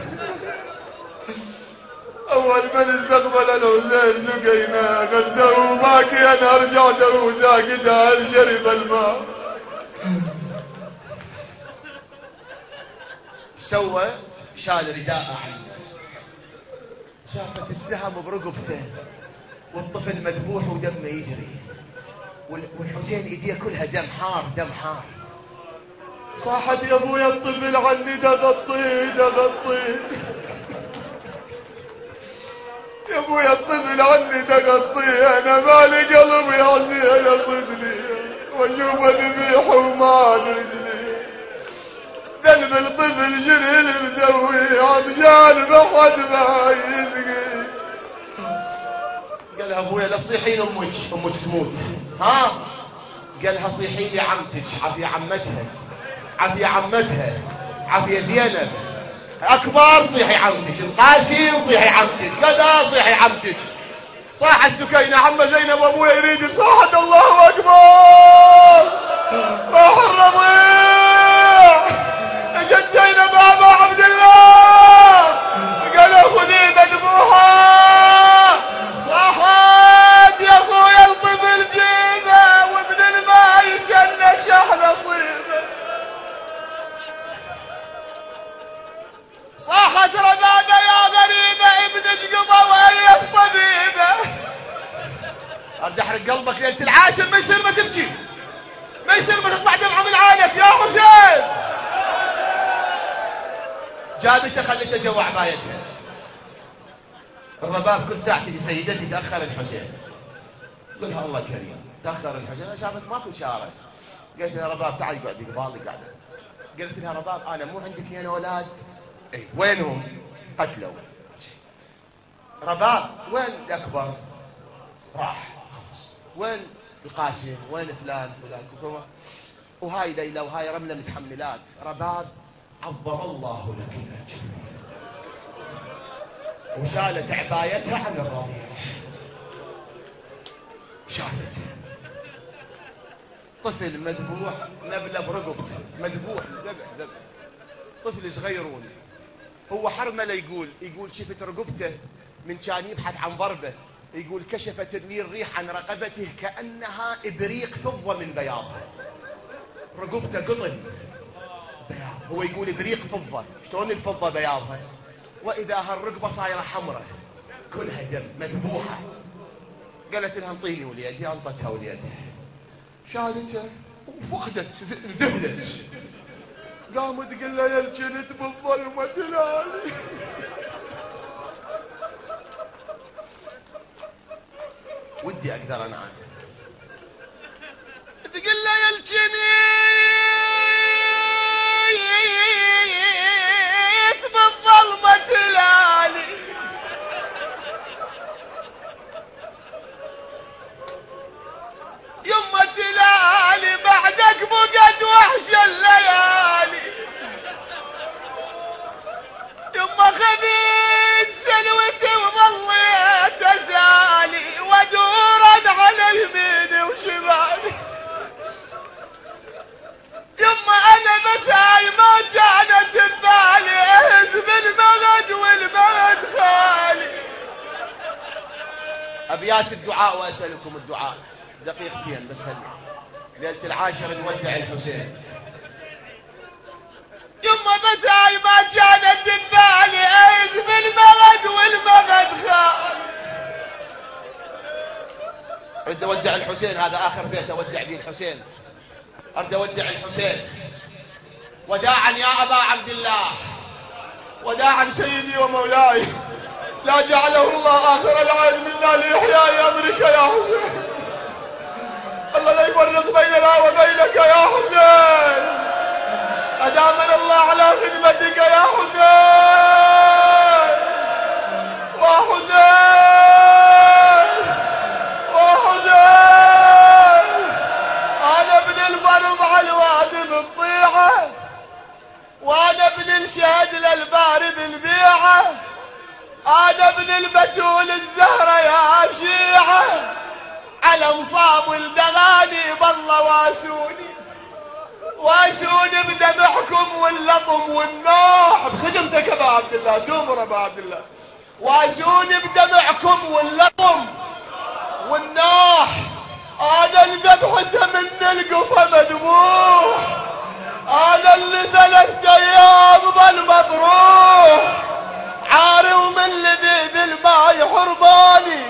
أول من استقبل الحسين سقينا، قلته باكيا أرجعته ساكتا هل شرب الماء. سوى شال رداء عنه، شافت السهم برقبته والطفل مذبوح ودمه يجري، والحسين ايديه كلها دم حار دم حار. صاحت يا ابويا الطفل عني دغطيه دغطيه، يا ابويا الطفل عني دغطيه، انا مالي قلب يا حسين يصدني واشوفه ذبيح وما رجلي. ذنب الطفل جري مسوي عطشان ما حد ما يسقي. قالها ابويا لا تصيحين امك تموت. ها قالها صيحي لي عمتك، عافية عمتها عافية عمتها عافية زينب اكبر، صيحي عمتك القاسم، صيحي عمتك كذا، صيحي عمتك. صاحت سكينة عم زينب وابويا يريد، صاحت الله اكبر. راح الرضيع، اجت زينب ابا عبد الله قال خذي مذبوحه. صاحت يا اخويا الطفل جيبه وابن الماء جنة شحن نصيبه. صاحت ربابه يا غريبه ابنك قضى وين يصطبيبه. ارد احرق قلبك ليله العاشر، ما يصير ما تبكي، ما يصير ما تطلع دمعه من عينك يا حسين. جابته خلته جوا عبايتها. الرباب كل ساعة تجي سيدتي تأخر الحسين، قل لها الله كريم تأخر الحسين. شافت ماكو شارة، قالت لها رباب تعالي قعدي قبالي قاعدة. قالت لها رباب أنا مو عندك هنا أولاد؟ اي وينهم؟ قتلوا. رباب وين الأكبر؟ راح. وين القاسم؟ وين فلان فلان؟ وهاي ليلى وهاي رملة متحملات. رباب عظم الله لك الأجر، وشالت عبايتها عن الرضيع. شافته طفل مذبوح نبله برقبته، مذبوح ذبح طفل صغيرون. هو حرمله يقول شفت رقبته من كان يبحث عن ضربه، يقول كشفت لي الريح عن رقبته كأنها إبريق فضة من بياضها. رقبته قطن بياض، هو يقول إبريق فضة. شلون الفضة بياضها؟ وإذا هالرقبة صايرة حمرة كلها دم مذبوحة. قالت لها انطيني وليدي، انطتها وليدها، شالتها وفقدت ذهلت. قامت تقول لها يلجنت بالظلمة تلالي. ودي اقدر انعم. تقول لها يلجنت بالظلمة تلالي. يما تلالي بعدك بقت وحش الليالي. يما خذيت سلوتي وظليت ازالي ودورا على يميني وشمالي. يما انا بساي ما كانت ببالي اهز بالمغد والمغد خالي. ابيات الدعاء واسالكم الدعاء دقيقتين بس. ليلة العاشر نودع الحسين. يما بساي ما كانت ببالي اهز بالمغد والمغد خالي. اريد اودع الحسين، هذا اخر بيت اودع به الحسين. اريد اودع الحسين وداعا يا ابا عبد الله، وداعا سيدي ومولاي، لا جعله الله اخر العهد منا لاحياء امرك يا حسين. الله لا يفرق بيننا وبينك يا حسين. أدامنا الله على خدمتك يا حسين. وحسين وحسين، أنا ابن الفرض على الوادي بالطيعة، وأنا ابن الشهد للبارد البيعة، أنا ابن البتول الزهرة يا شيعة، على مصاب الدغاني بالله واسوني بدمعكم واللطم والنوح بخدمتك ابا عبد الله. دمر ابا عبد الله. واسوني بدمعكم واللطم والنوح، انا اللي ذبحته من القفا مذبوح، انا اللي 3 ايام ظل مطروح، عاري ومن لذيذ الماي حرباني.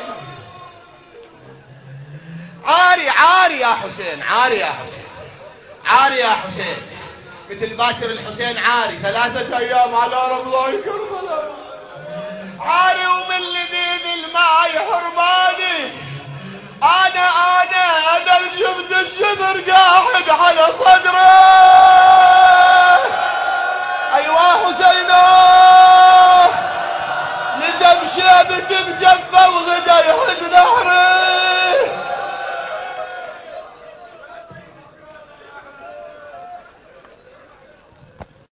عاري يا حسين، عاري يا حسين، عاري يا حسين، مثل باكر الحسين عاري 3 ايام على رمضان كربلاء، عاري ومن لذيذ الماء